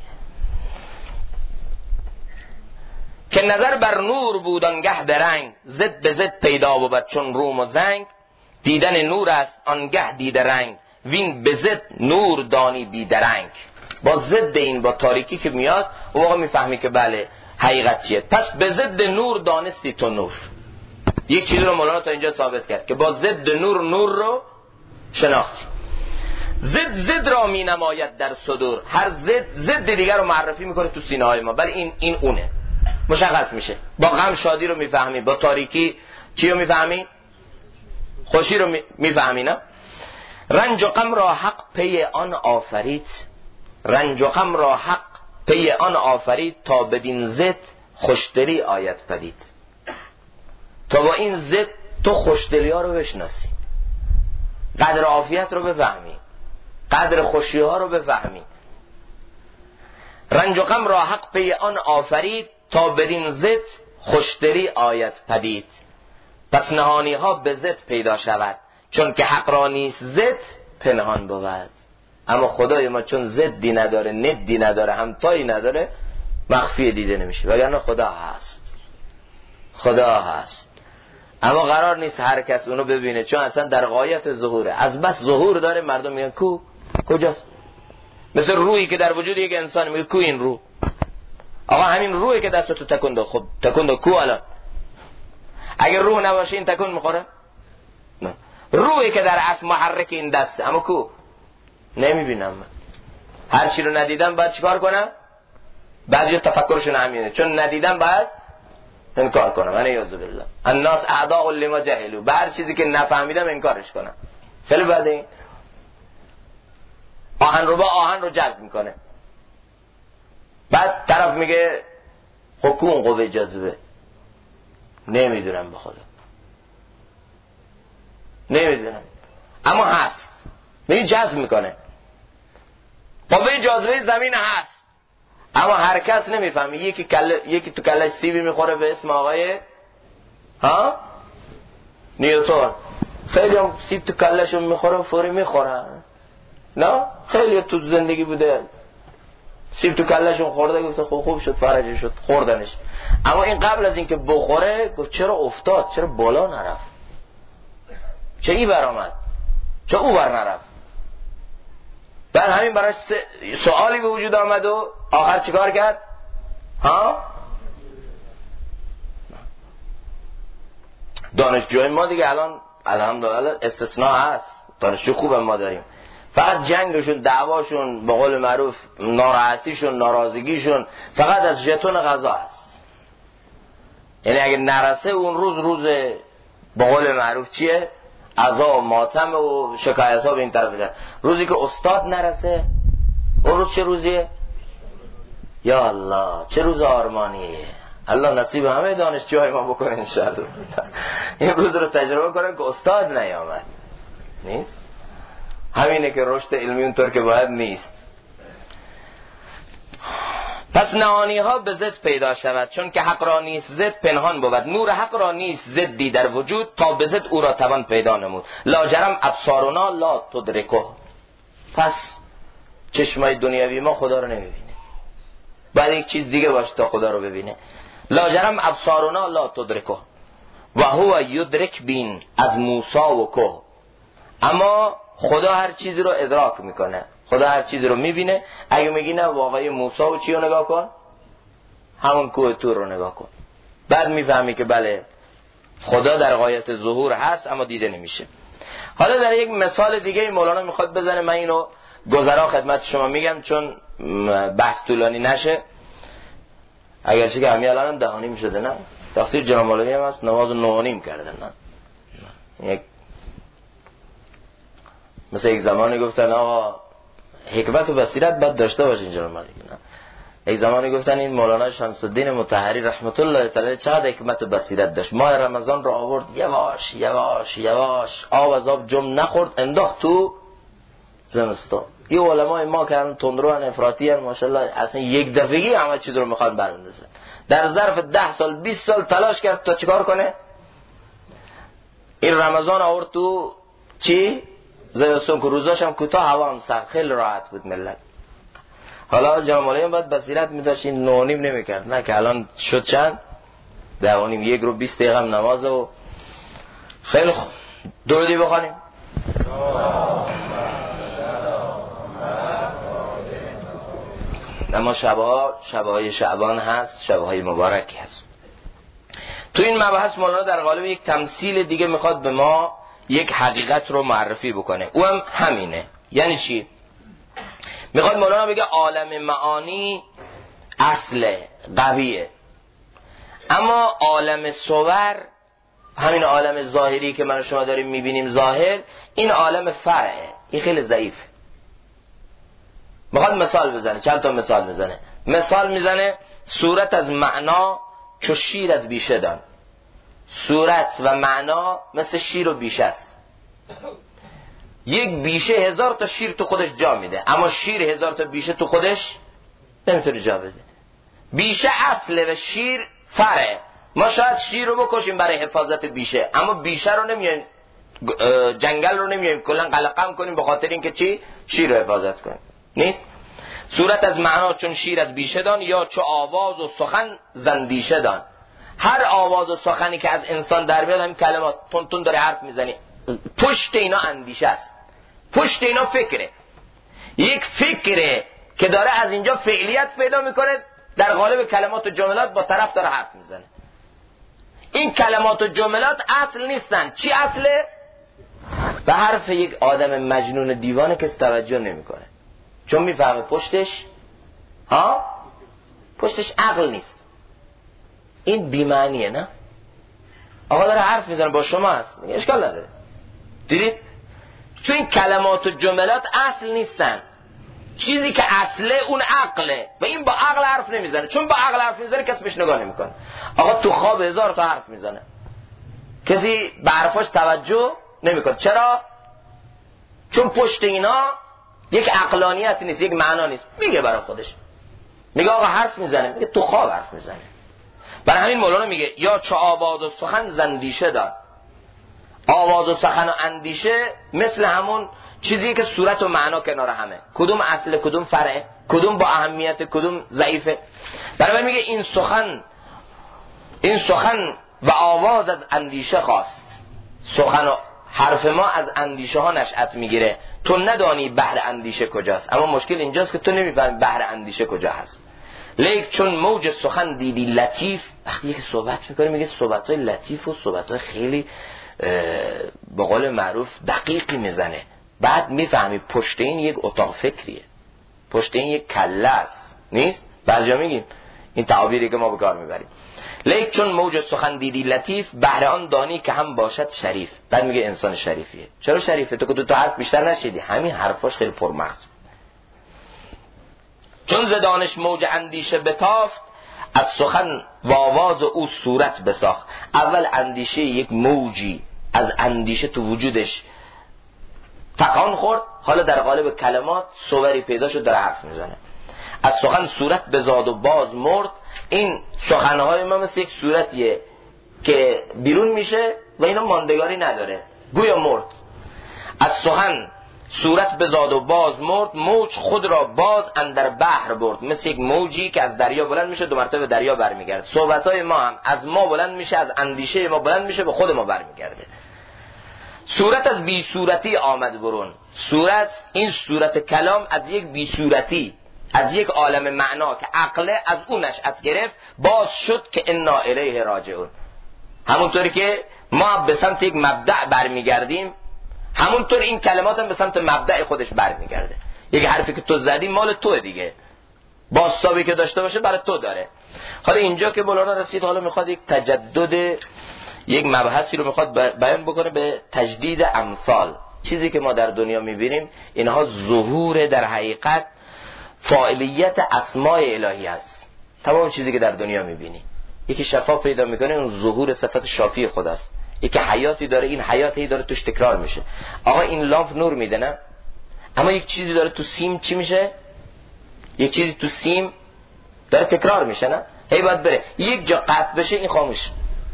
که نظر بر نور بود آنگه درنگ، زد به زد پیدا بود چون روم و زنگ. دیدن نور است آنگه دیده رنگ، وین به زد نور دانی بی درنگ. با ضد این، با تاریکی که میاد اون موقع میفهمی که بله حقیقت چیه. پس به ضد نور دانستی تو نور. یک چیز رو مولانا تا اینجا ثابت کرد که با ضد نور نور رو شناختی. ضد ضد را می نماید در صدور. هر ضد دیگر رو معرفی میکنه تو سینه های ما. ولی این اونه مشخص میشه. با غم شادی رو میفهمی، با تاریکی چی رو میفهمی؟ خوشی رو میفهمی. نه؟ رنج و غم را حق پی آن آفرید، رنج و غم را حق پی آن آفرید، تا بدین ضد خوشدلی آید پدید. تا با این ضد تو خوشدلی ها رو بشناسی، قدر عافیت رو بفهمی، قدر خوشی ها رو بفهمی. رنج و غم را حق پی آن آفرید، تا بدین ضد خوشدلی آید پدید. پس نهانی ها به ضد پیدا شود، چون که حق را نیست ضد پنهان بود. اما خدای ما چون ضدی نداره، ندی نداره، همتایی نداره، مخفی دیده نمیشه. وگرنه خدا هست، خدا هست. اما قرار نیست هر کس اونو ببینه، چون اصلا در غایت ظهوره. از بس ظهور داره مردم میگن کو، کجاست؟ مثل روحی که در وجود یک انسان، میگه کو این روح؟ آقا همین روحی که دستتو تکون داد. خب تکون داد، کو الان؟ اگر روح نباشه این تکون میخوره؟ نه. روحی که در اصل محرک این دسته، اما کو؟ نمیبینم من. هر چی رو ندیدم باید چیکار کنم؟ بعضی تفکرشون همینه، چون ندیدم باید انکار کنم. انا یعوذ بالله الناس اعداء لما جهلوا. به هر چیزی که نفهمیدم انکارش کنم. خیلی بعد این آهن رو با آهن رو جذب میکنه. بعد طرف میگه حکوم قوه جاذبه. نمیدونم به خدا، نمیدونم، اما هست. میگه جذب میکنه. قوه جاذبه زمین هست، اما هر کس نمیفهمه. یکی تو کلش سیبی میخوره به اسم آقای نیوتن. خیلی هم سیب تو کلشون میخوره، فوری میخورن. نه خیلی تو زندگی بوده سیب تو کلشون خورده، گفته خوب شد، فرجی شد، خوردنش. اما این قبل از اینکه بخوره گفت چرا افتاد، چرا بالا نرفت، چه ای برآمد، چه او بر نرفت. بعد همین براش سوالی به وجود آمد و آخر چیکار کرد؟ دانشجوهای ما دیگه الان الحمدلله استثناء هست، دانشجو خوب ما داریم. فقط جنگشون، دعواشون، به قول معروف ناراحتیشون، ناراضگیشون فقط از ژتون غذا هست. یعنی اگه نرسه اون روز به قول معروف چیه؟ عزا و ماتم و شکایت ها به این طرف میدن. روزی که استاد نرسه اون روز چه روزیه؟ یا الله چه روز آرمانیه. الله نصیب همه دانشجوهای ما بکنه انشاءالله. این روز رو تجربه کنن که استاد نیامد. نیست؟ همینه که رشد علمی اونطور که باید نیست. پس نهانی ها به ضد پیدا شود، چون که حق را نیست ضد پنهان بود. نور حق را نیست ضدی در وجود، تا به ضد او را توان پیدا نمود. لاجرم ابصارنا لا تدرکه. پس چشمای دنیوی ما خدا رو نمیبینه، باید یک چیز دیگه باشه تا خدا رو ببینه. لاجرم ابصارنا لا تدرکه و هو یدرک بین از موسی و که، اما خدا هر چیزی رو ادراک میکنه، خدا هر چیزی رو میبینه. اگه میگی نه واقعی موسی و چی رو نگاه کن، همون کوه طور رو نگاه کن، بعد میفهمی که بله خدا در غایت ظهور هست اما دیده نمیشه. حالا در یک مثال دیگه مولانا میخواد بزنه، من اینو گذرا خدمت شما میگم چون بحث طولانی نشه، اگرچه که همین الان هم 10:30 شده، نه تفسیر جناب مولوی هم هست نماز 9:30 کردن، نه یک مثل یک زمانی گفتن آقا حکمت و بصیرت باید داشته باشین جناب مولوی، نه یک زمانی گفتن این مولانا شمس الدین مطهری رحمت الله تعالی چقدر حکمت و بصیرت داشت، ماه رمضان رو آورد یواش یواش یواش، آب از آب جم نخورد انداخت تو زمستان. این علمای ما که هم تندروان افراطی ان ماشاءالله، اصلا یک دفعگی همه چیز رو میخوان برندازن، در ظرف 10 سال 20 سال تلاش کرد تا چیکار کنه؟ این رمضان آورد تو چی؟ زمستون که روزاش هم کوتاه، هوا هم سرد، خیلی راحت بود ملت. حالا جناب مولوی باید بصیرت می‌داشت، این 9:30 نمی‌کرد، نه که الان شد چند 10:30، 1 رو 20 دقیقه هم نماز. و خیلی خوب درودی بخوانیم. اما شب‌های شعبان هست، شب‌های مبارکی هست. تو این مبحث مولانا در قالب یک تمثیل دیگه میخواد به ما یک حقیقت رو معرفی بکنه، او هم همینه. یعنی چی؟ میخواد مولانا بگه عالم معانی اصل قویه، اما عالم صور، همین عالم ظاهری که من و شما داریم میبینیم ظاهر، این عالم فرعه، این خیلی ضعیفه. میخواد مثال بزنه، چند تا مثال میزنه. مثال میزنه صورت از معنا چو شیر از بیشه دان. صورت و معنا مثل شیر و بیشه است. یک بیشه 1000 تا شیر تو خودش جا میده، اما شیر 1000 تا بیشه تو خودش نمیتونه جا بده. بیشه اصله و شیر فرعه. ما شاید شیر رو بکشیم برای حفاظت بیشه، اما بیشه رو نمیایم، جنگل رو نمیایم کلا قلقم کنیم به خاطر اینکه چی؟ شیر رو حفاظت کنیم. نیست؟ صورت از معنا چون شیر از بیشه دان، یا چو آواز و سخن زندیشه دان. هر آواز و سخنی که از انسان در میاد، همین کلمات تون تون داره حرف میزنی، پشت اینا اندیشه است، پشت اینا فکره. یک فکره که داره از اینجا فعلیت پیدا میکنه، در قالب کلمات و جملات با طرف داره حرف میزنه. این کلمات و جملات اصل نیستن. چی اصله؟ به حرف یک آدم مجنون دیوانه که توجه نمیکنه، چون میفهمه پشتش پشتش عقل نیست. این بی‌معنیه. نه آقا داره حرف میزنه با شما هست، میگه اشکال نداره. دیدید؟ چون این کلمات و جملات اصل نیستن. چیزی که اصله اون عقله و این با عقل حرف نمیزنه، چون با عقل حرف میزنه کسی بهش نگاه نمیکنه. آقا تو خواب 1000 تا حرف میزنه، کسی به حرفاش توجه نمیکنه. چرا؟ چون پشت اینا یک عقلانیت نیست، یک معنا نیست. میگه برای خودش، میگه آقا حرف میزنه، میگه تو خواب حرف میزنه. برای همین مولانا میگه یا چو آواز و سخن زندیشه دار. آواز و سخن و اندیشه مثل همون چیزی که صورت و معنا کنار همه، کدوم اصل کدوم فرعه، کدوم با اهمیت کدوم ضعیفه. برای همین میگه این سخن و آواز از اندیشه خواست. سخن و حرف ما از اندیشه ها نشأت میگیره. تو ندانی بحر اندیشه کجاست، اما مشکل اینجاست که تو نمیفهمی بحر اندیشه کجا هست. لیک چون موج سخن دیدی لطیف، وقتی یک صحبت میکنه میگه صحبت‌های لطیف و صحبت‌های خیلی به قول معروف دقیقی میزنه، بعد میفهمی پشت این یک اتاق فکریه، پشت این یک کله است. نیست؟ بعضیا میگیم این تعابیری که ما به کار میبریم. لیک چون موج سخن دیدی لطیف، بهر آن دانی که هم باشد شریف. بعد میگه انسان شریفیه. چرا شریفه؟ تو که دو تا حرف بیشتر نشیدی، همین حرفاش خیلی پرمغز. چون ز دانش موج اندیشه بتافت، از سخن و آواز او صورت بساخت. اول اندیشه یک موجی از اندیشه تو وجودش تکان خورد، حالا در قالب کلمات صوری پیدا شد، داره حرف میزنه. از سخن صورت بزاد و باز مرد. این سخنهای ما مثل یک صورتیه که بیرون میشه و اینا ماندگاری نداره، گویا مرد. از سخن صورت بزاد و باز مرد، موج خود را باز اندر بحر برد. مثل یک موجی که از دریا بلند میشه 2 مرتبه دریا برمیگرده. صحبت‌های ما هم از ما بلند میشه، از اندیشه ما بلند میشه، به خود ما برمیگرده. صورت از بی صورتی آمد برون. صورت، این صورت کلام از یک بی صورتی، از یک عالم معنا که عقل از اون نشأت گرفت، باز شد که انا الیه راجعون. همونطوری که ما به سمت یک مبدأ برمیگردیم، همونطور این کلمات هم به سمت مبدأ خودش برمیگرده. یک حرفی که تو زدی مال تو دیگه، بازتابی که داشته باشه برای تو داره. حالا اینجا که مولانا رسید، حالا میخواد یک تجدد، یک مبحثی رو میخواد بیان بکنه به تجدید امثال. چیزی که ما در دنیا میبینیم اینها ظهور در حقیقت فاعلیت اسماء الهی است. تمام چیزی که در دنیا میبینی یکی شفا پیدا میکنه، اون ظهور صفت شافی خداست. یکی حیاتی داره، این حیاتی داره توش تکرار میشه. آقا این لامپ نور میده نه، اما یک چیزی داره تو سیم، چی میشه؟ یک چیزی تو سیم داره تکرار میشه نه، هی باید بره یک جا قطع بشه این خاموش.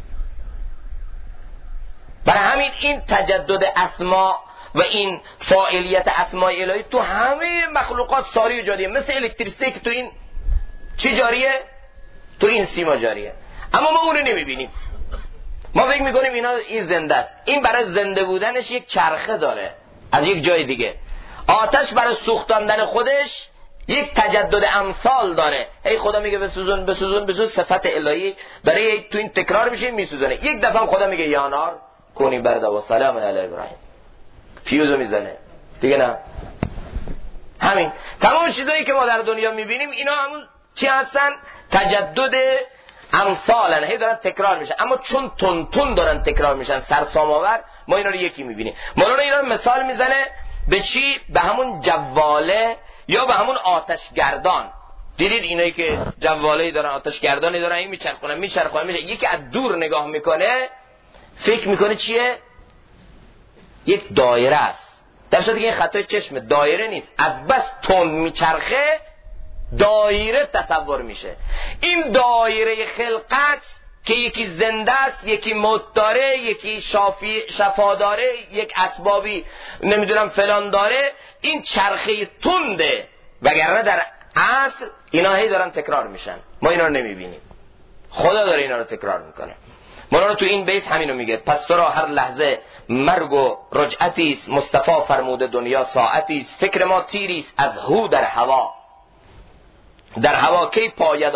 برای همین این تجدد اسما و این فاعلیت اسماء الهی تو همه مخلوقات ساری و جاریه. مثل الکتریسیته که تو این چی جاریه؟ تو این سیما جاریه، اما ما اونو نمیبینیم. ما فکر میکنیم اینا این زنده است. این برای زنده بودنش یک چرخه داره از یک جای دیگه. آتش برای سوختاندن خودش یک تجدد امثال داره. ای خدا میگه بسوزون بسوزون بسوزون، صفت الهی برای تو این تکرار میشه میسوزونه. یک دفعه خدا میگه یا نار کونی بردا و سلام علی ابراهیم، فیوزو میزنه دیگه. نه همین تمام چیزایی که ما در دنیا میبینیم اینا همون چی هستن؟ تجدد امثالن، هی دارن تکرار میشن، اما چون تون دارن تکرار میشن سرسام آور، ما اینا رو یکی میبینیم. مولانا اینا رو مثال میزنه به چی؟ به همون جواله یا به همون آتشگردان. دیدید اینایی که جواله‌ای دارن، آتشگردانی دارن، این میچرخونن یکی از دور نگاه میکنه فکر میکنه چیه؟ یک دایره است، در صورتی که این خطای چشم دایره نیست. از بس تند میچرخه دایره تصور میشه. این دایره خلقت که یکی زنده است، یکی موت داره، یکی شفا داره، یک اسبابی نمیدونم فلان داره، این چرخه تنده، وگرنه در اصل اینا هی دارن تکرار میشن، ما اینا رو نمیبینیم. خدا داره اینا رو تکرار میکنه. مولانا تو این بیت همینو میگه: پس تو را هر لحظه مرگ و رجعتی است، مصطفی فرموده دنیا ساعتی است. فکر ما تیری است از هو در هوا، در هوا کی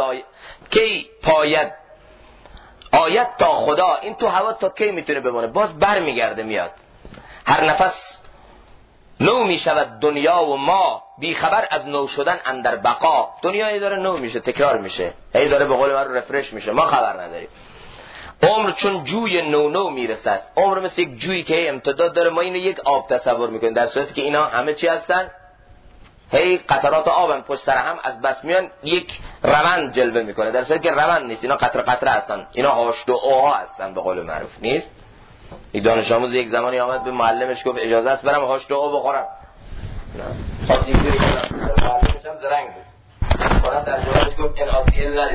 پاید آیت تا خدا. این تو هوا تا کی میتونه بمونه؟ باز بر میگرده میاد. هر نفس نو میشود دنیا و ما، بی خبر از نو شدن اندر بقا. دنیا ای داره نو میشه، تکرار میشه، ای داره به قول من رفرش میشه، ما خبر نداریم. عمر چون جوی نو میرسد. عمر مثل یک جویی که امتداد داره، ما اینو یک آب تصور میکنیم، در صورتی که اینا همه چی هستن؟ هی قطرات آبن پشت سر هم از بس میان یک روند جلوه میکنه، در صورتی که روند نیست، اینا قطره قطره هستن، اینا هاشت و اوها هستن به قول معروف نیست. یک دانش آموز یک زمانی آمد به معلمش گفت اجازه است برم هاشت و او بخورم؟ نه. خواست اینجوری کنم، معلمش هم زرنگ بود، قرآن در جوابش گفت NaCl نرید.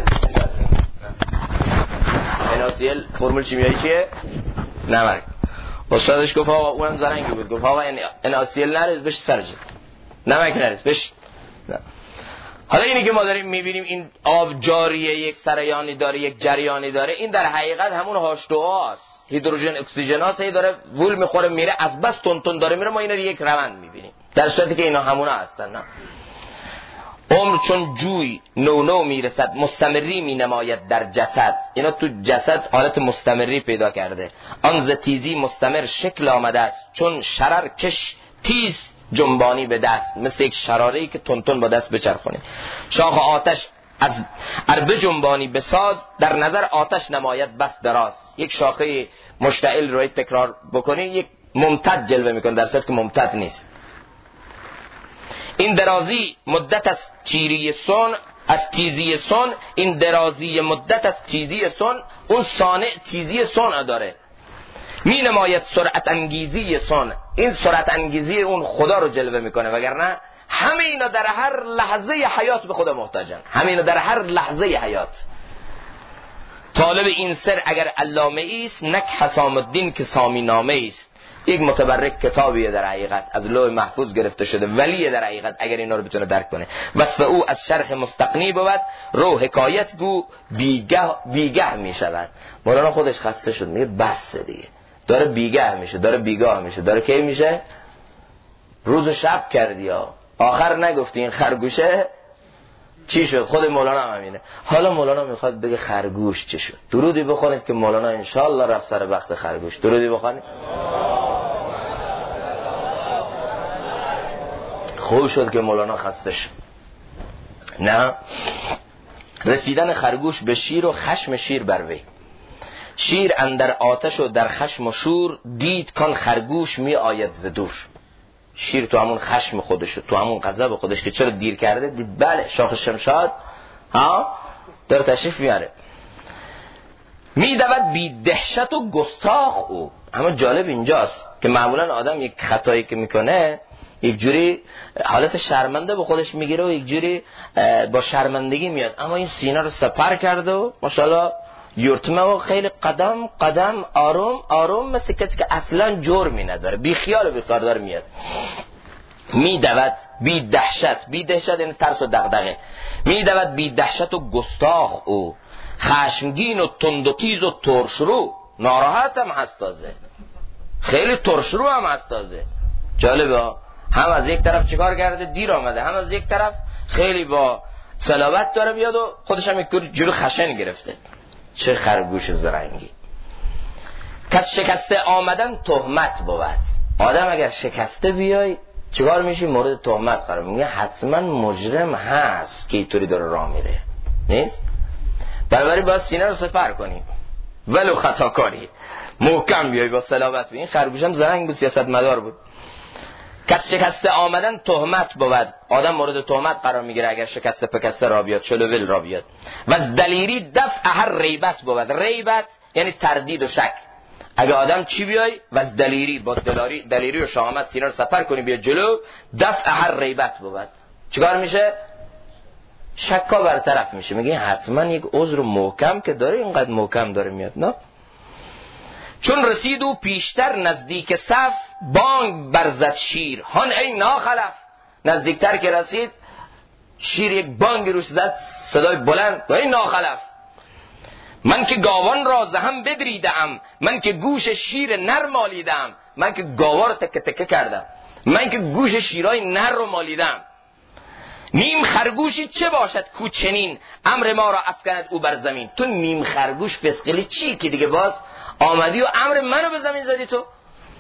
NaCl فرمول شیمیایی چیه؟ نمک. استادش گفت آقا اونم زرنگی بود، گفت آقا NaCl نرید بهش سرجه، نمک نرید بهش. حالا اینی که ما داریم میبینیم این آب جاریه، یک سریانی داره، یک جریانی داره، این در حقیقت همون H2O است، هیدروژن اکسیژنات، هی داره وول میخوره میره، از بس تون داره میره، ما اینا رو یک روند میبینیم، در صورتی که اینا همونا هستن. نه. عمر چون جوی نو میرسد، مستمری می نماید در جسد. اینا تو جسد حالت مستمری پیدا کرده. آن ز تیزی مستمر شکل آمده است، چون شرر کش تیز جنبانی به دست. مثل یک شراره‌ای که تون با دست بچرخونی. شاخ آتش از اربه جنبانی بساز، در نظر آتش نماید بس دراز. یک شاخه مشتعل رو تکرار بکنی یک ممتد جلوه میکنه، در صورتی که ممتد نیست. این درازی مدت از تیری سن، از تیزی سن، این درازی مدت از تیزی سن، اون صانع تیزی سن داره. می نماید سرعت انگیزی سن، این سرعت انگیزی اون خدا رو جلوه میکنه، وگرنه همه اینا در هر لحظه حیات به خدا محتاجن، همه اینا در هر لحظه حیات. طالب این سر اگر علامه ایست، نک حسام الدین که سامی نامه ایست. یک متبرک کتابیه در حقیقت، از لوح محفوظ گرفته شده، ولیه در حقیقت اگر اینا رو بتونه درک کنه. وصف او از شرح مستقنی بود، رو حکایت گو بیگه می شود. مولانا خودش خسته شد، میگه بس دیگه، داره بیگه میشه، داره بیگاه میشه، داره کی میشه؟ روز و شب کردی ها، آخر نگفتی این خرگوشه چی شد؟ خود مولانا هم همینه. حالا مولانا میخواد بگه خرگوش چی شد. درودی بخونید که مولانا انشالله رفت سر وقت خرگوش. درودی بخونید. خوب شد که مولانا خسته شد. نه، رسیدن خرگوش به شیر و خشم شیر بر وی. شیر اندر آتش و در خشم و شور، دید کان خرگوش می آید ز دور. شیر تو همون خشم خودش، تو همون غضب خودش که چرا دیر کرده، دید بله شاخ شمشاد داره تشریف میاره. میدود بی دهشت و گستاخ او. اما جالب اینجاست که معمولا آدم یک خطایی که میکنه یک جوری حالت شرمنده به خودش میگیره و یک جوری با شرمندگی میاد، اما این سینه رو سپر کرده و ماشاءالله یورتمه و خیلی قدم قدم آروم آروم، مثل کسی که اصلا جرمی نداره، بی خیال و بی قرار میاد. میدود بی دهشت، بی دهشت یعنی ترس و دغدغه، میدود بی دهشت و گستاخ او، خشمگین و تند و تیز و ترشرو. ناراحت هم هست تازه، خیلی ترشرو هم هست تازه. جالبه، هم از یک طرف چیکار کرده دیر آمده، هم از یک طرف خیلی با صلابت داره بیاد و خودش هم یک جلو خشن گرفته. چه خرگوش زرنگی. کس شکسته آمدن تهمت بود. آدم اگر شکسته بیای چیکار میشی؟ مورد تهمت قرار میگه، حتما مجرم هست که اینطوری داره راه میره، نیست؟ بنابراین باید سینه رو سپر کنیم ولو خطاکاری، محکم بیای با صلابت. این خرگوش هم زرنگ بود، سیاست مدار بود. کس شکسته آمدن تهمت بود. آدم مورد تهمت قرار میگیره اگر شکسته پکسته را بیاد، شلوول را بیاد. و دلیری دفع هر ریبت بود. ریبت یعنی تردید و شک. اگه آدم چی بیای و دلیری با دلیری و شهامت سینه رو سپر کنی بیاد جلو، دفع هر ریبت بود. چیکار میشه؟ شکا برطرف میشه. میگه حتما یک عذر محکم که داره، اینقدر محکم داره میاد. نه، چون رسید و پیشتر نزدیک صف، بانگ برزد شیر هان ای ناخلف. نزدیکتر که رسید شیر یک بانگ روش زد، صدای بلند، ای ناخلف. من که گاوان را زهم بدریدم، من که گوش شیر نر مالیدم. من که گاوا رو تکه تکه کردم، من که گوش شیرای نر رو مالیدم. نیم خرگوشی چه باشد کو چنین، امر ما را افکند او بر زمین. تو نیم خرگوش فسقلی چی که دیگه باز آمدی و امر منو به زمین زدی؟ تو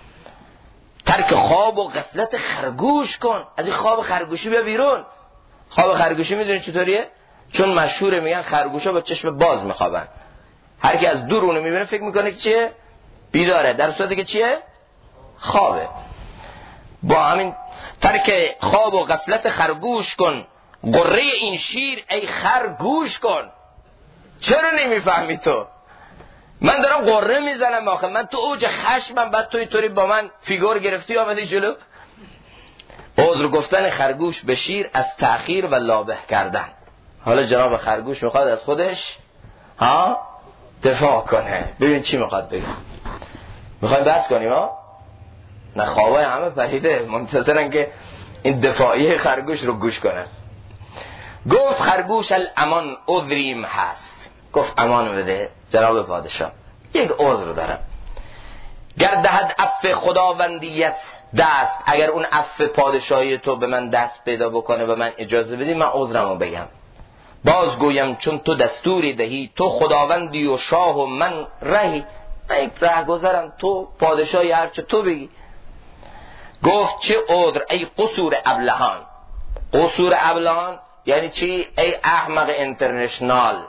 ترک خواب و غفلت خرگوش کن. از این خواب خرگوشی بیا بیرون. خواب خرگوشی میدونی چطوریه؟ چون مشهوره میگن خرگوشا با چشم باز میخوابن، هر کی از دور اونو میبینه فکر میکنه که چیه؟ بیداره، در صورتی که چیه؟ خوابه. با همین ترک خواب و غفلت خرگوش کن، قره این شیر ای خرگوش کن. چرا نمیفهمی تو؟ من دارم قره میزنم آخه، من تو اوج خشمم، بعد تو اینطوری با من فیگور گرفتی آمدی جلو. عذر گفتن خرگوش به شیر از تأخیر و لابه کردن. حالا جناب خرگوش میخواد از خودش دفاع کنه. ببین چی میخواد بگه. میخوایم بحث کنیم نه، خوابای همه پریده منتظرن که این دفاعی خرگوش رو گوش کنن. گفت خرگوش الامان عذریم هست. گفت امان بده جناب پادشاه، یک عذر دارم. گر دهد عفو خداوندیت دست، اگر اون عفو پادشاهی تو به من دست پیدا بکنه و من اجازه بدی، من عذرمو بگم. باز گویم چون تو دستوری دهی، تو خداوندی و شاه و من رهی. من یک رهگذرم، تو پادشاهی، هرچه تو بگی. گفت چه عذر ای قصور ابلهان. قصور ابلهان یعنی چی؟ ای احمق اینترنشنال،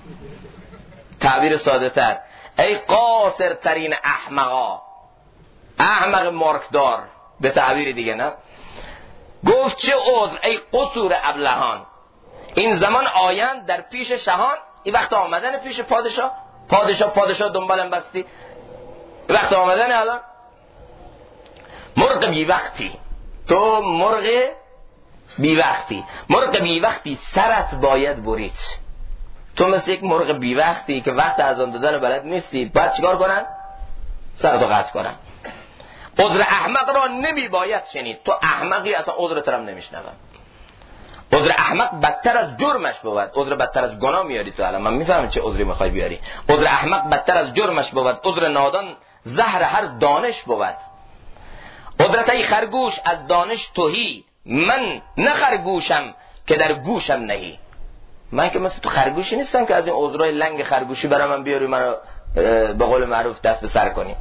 تعبیر ساده تر ای قاصر ترین احمقا، احمق مارکدار به تعبیر دیگه. نه، گفت چه عذر ای قصور ابلهان. این زمان آیند در پیش شهان. این وقت آمدن پیش پادشاه دنبالم بستی. این وقت آمدن الان. مرغ بی وقتی، تو مرغ بی وقتی، مرغ بی وقتی سرت باید برید. تو مثل یک مرغ بی وقتی که وقت اذان دادن بلد نیستی، باید چیکار کنن؟ سرتو قطع کنن. عذر احمق را نمی باید شنید. تو احمقی، اصلا عذرت را نمیشنوم. عذر احمق بدتر از جرمش بود. عذر بدتر از گناه میاری تو. الان من میفهمم چه عذری میخوای بیاری. عذر احمق بدتر از جرمش بود. عذر نادان زهر هر دانش بود. قدرت ای خرگوش از دانش توهی، من نه خرگوشم که در گوشم نهی. من که مثل تو خرگوشی نیستم که از این عذرای لنگ خرگوشی برای من بیاری، من به قول معروف دست به سر کنی.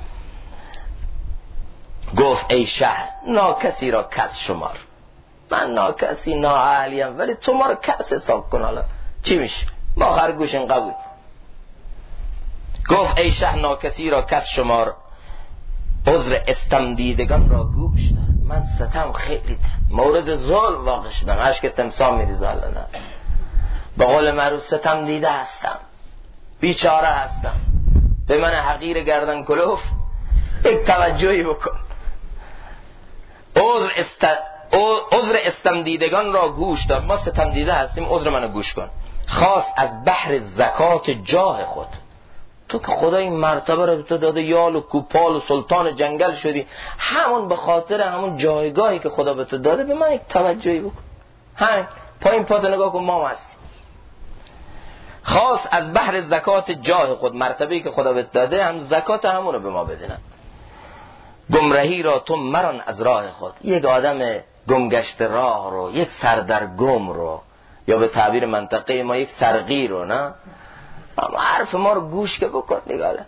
گفت ای شه ناکسی را کس شمار. من ناکسی نااهلیم، ولی تو ما رو کس حساب کن. حالا چی میشه؟ ما خرگوشین قبول. گفت ای شه ناکسی را کس شمار، عذر استمدیدگان را گوش دار. من ستم خیلی مورد ظلم واقع شدم، اشک تمسا میریزه. نه به قول معروف ستم دیده هستم، بیچاره هستم. به من حقیر گردن کلوف یک توجهی بکن. عذر استمدیدگان را گوش دار. ما ستم دیده هستیم، عذر منو گوش کن. خواست از بحر زکات جاه خود. تو که خدا این مرتبه رو تو داده، یال و کوپال و سلطان جنگل شدی، همون به خاطر همون جایگاهی که خدا به تو داده به من یک توجهی بکن. همین پایین پات نگاه کن، ما هستیم. خاص از بحر زکات جاه خود، مرتبه‌ای که خدا به تو داده هم زکات همون رو به ما بدن. گمراهی را تو مران از راه خود. یک آدم گمگشت راه رو، یک سردرگم رو، یا به تعبیر منطقه ما یک سرقی رو، نه اما حرف ما رو گوش که بکن. نگاله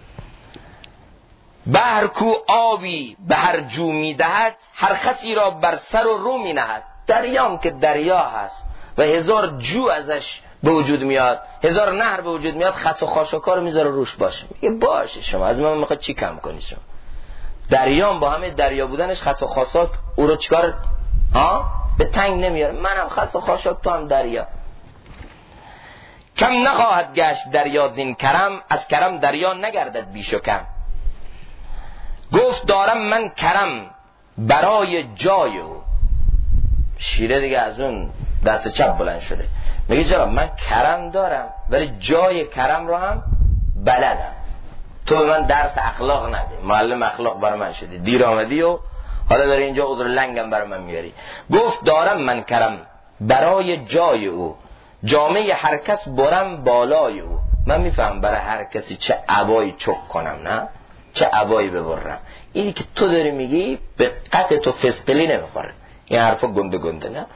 بحر کو آبی به هر جو می دهد، هر خسی را بر سر و رو می نهد. دریام که دریا هست و هزار جو ازش به وجود میاد، هزار نهر به وجود میاد، خس و خاشاکار میذاره روش باشه. میگه باشه، شما از من میخواد چی کم کنی؟ شما دریام با همه دریا بودنش خس و خاشاک او رو چیکار به تنگ نمیاره. منم خس و خاشاک، تو هم دریا. کم نخواهد گشت دریا زین کرم، از کرم دریا نگردد بیش و کم. گفت دارم من کرم برای جای او. شیره دیگه از اون دست چپ بلند شده، میگه جناب من کرم دارم ولی جای کرم رو هم بلدم. تو به من درس اخلاق نده، معلم اخلاق برای من شدی، دیر آمدی و حالا داری اینجا عذر لنگم برای من میاری. گفت دارم من کرم برای جای او، جامعه هر کس برم بالای او. من میفهم برای هر کسی چه عبایی چک کنم، نه چه عبایی ببرم. اینی که تو داری میگی به قطع تو فسقلی نمیخوره، این حرفا گنده گنده. نه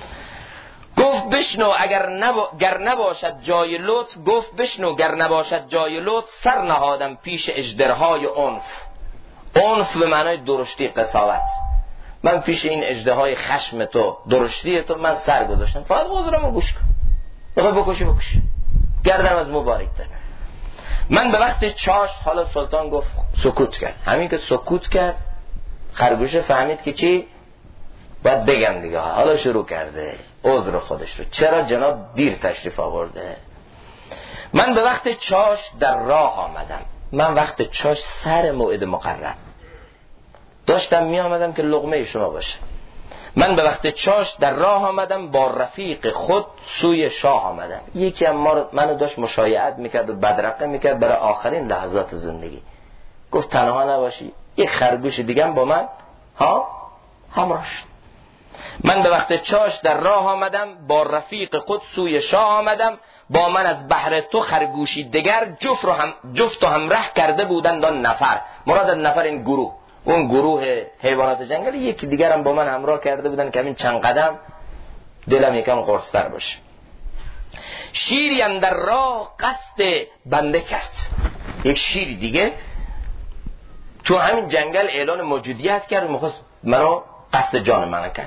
گفت بشنو گر نباشد جای لطف. گفت بشنو گر نباشد جای لطف، سر نهادم پیش اژدرهای عنف. عنف به معنای درشتی، قساوت. من پیش این اژدهای خشم تو، درشتی تو من سر گذاشتم. فقط عذرمو گوش کن. بخوای بکشی بکش، گردم از مبارکتر. من به وقت چاشت، حالا سلطان گفت سکوت کرد. همین که سکوت کرد خرگوشه فهمید که چی باید بگم دیگه. حالا شروع کرده عذر خودش رو. چرا جناب دیر تشریف آورده؟ من به وقت چاشت در راه آمدم. من وقت چاشت سر موعد مقرر داشتم می آمدم که لقمه شما باشه. من به وقت چاشت در راه آمدم، با رفیق خود سوی شاه آمدم. یکی هم منو داشت مشایعت میکرد و بدرقه میکرد برای آخرین لحظات زندگی. گفت تنها نباشی، یک خرگوش دیگه هم با من همراه شد. من به وقت چاشت در راه آمدم، با رفیق خود سوی شاه آمدم. با من از بهر تو خرگوشی دگر، جفت و همراه کرده بودند آن نفر. مراد از نفر این گروه، اون گروه حیوانات جنگلی یکی دیگر هم با من همراه کرده بودن که همین چند قدم دلم یکم قرص‌تر باشه. شیری اندر راه قصد بنده کرد. یک شیر دیگه تو همین جنگل اعلان موجودیت کرد، میخواست منو قصد جان منو کرد.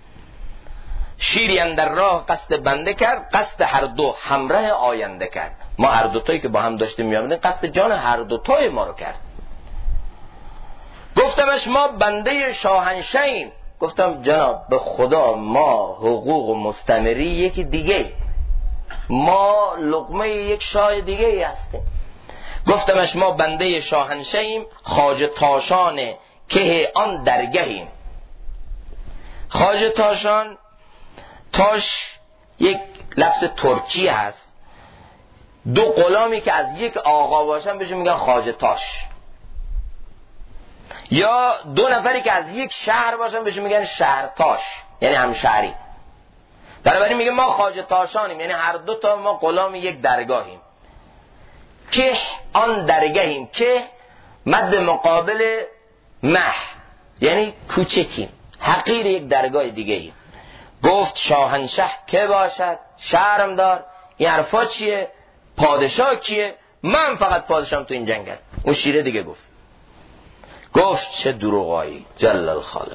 شیری اندر راه قصد بنده کرد، قصد هر دو همراه آینده کرد. ما هر دوتایی که با هم داشتیم میامدیم قصد جان هر دوتای ما رو کرد. گفتمش ما بنده شاهنشهیم. گفتم جناب به خدا ما حقوق و مستمری یکی دیگه، ما لقمه یک شاه دیگه هستیم. گفتمش ما بنده شاهنشهیم، خواجه تاشان که آن درگهیم. خواجه تاشان، تاش یک لفظ ترکی هست. دو غلامی که از یک آقا باشن بهش میگن خواجه تاش. یا دو نفری که از یک شهر باشن بهشون میگن شهرتاش، یعنی همشهری. بنابراین میگه ما خواجه تاشانیم، یعنی هر دو تا ما غلام یک درگاهیم. که آن درگاهیم که مد مقابل مح، یعنی کوچکیم، حقیر یک درگاه دیگه ایم. گفت شاهنشه که باشد، شرم دار. این حرفا چیه؟ پادشاه کیه؟ من فقط پادشاهم تو این جنگل. اون شیره دیگه گفت چه دروغایی، جل الخالق.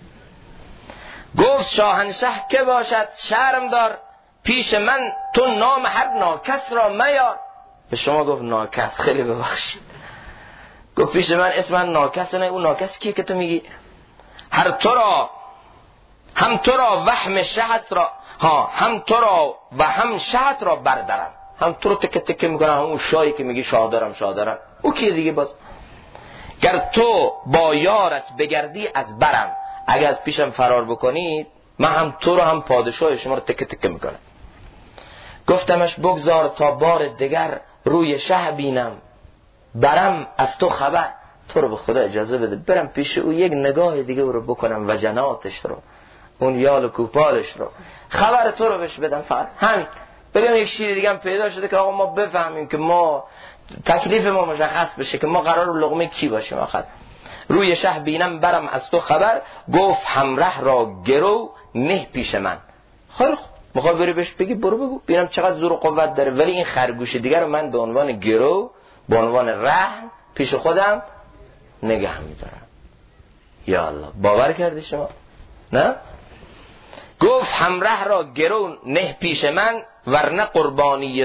گفت شاهنشه که باشد، شرم دار. پیش من تو نام هر ناکس را میار. به شما گفت ناکس، خیلی ببخشید. گفت پیش من اسم من ناکس، نه اون ناکس کیه که تو میگی؟ هر تو را هم تو را وهم شهت را، هم تو را و هم شهت را بردارم. هم تو رو تکه تکه میکنم، هم اون شاهی که میگی شاه دارم. او کیه دیگه باز؟ گر تو با یارت بگردی از برم، اگه از پیشم فرار بکنید من هم تو رو هم پادشاه شما رو تکه تکه میکنم. گفتمش بگذار تا بار دیگر روی شه بینم، برم از تو خبر. تو رو به خدا اجازه بده برم پیش او، یک نگاه دیگه او رو بکنم، وجناتش رو، اون یال و کوپالش رو، خبر تو رو بهش بدم. فقط همین بگم یک شیر دیگه هم پیدا شده که آقا ما بفهمیم که ما تکلیف ما مشخص بشه که ما قرار لقمه کی باشیم آخر. روی شه بینم برم از تو خبر. گفت همراه را گرو نه پیش من. خیلی خوب، میخوای بری بهش بگی برو بگو ببینم چقدر زور و قوت داره، ولی این خرگوش دیگر رو من به عنوان گرو، به عنوان رهن پیش خودم نگه میدارم. یا الله، باور کردی شما؟ نه؟ گفت همراه را گرو نه پیش من، ورنه قربانی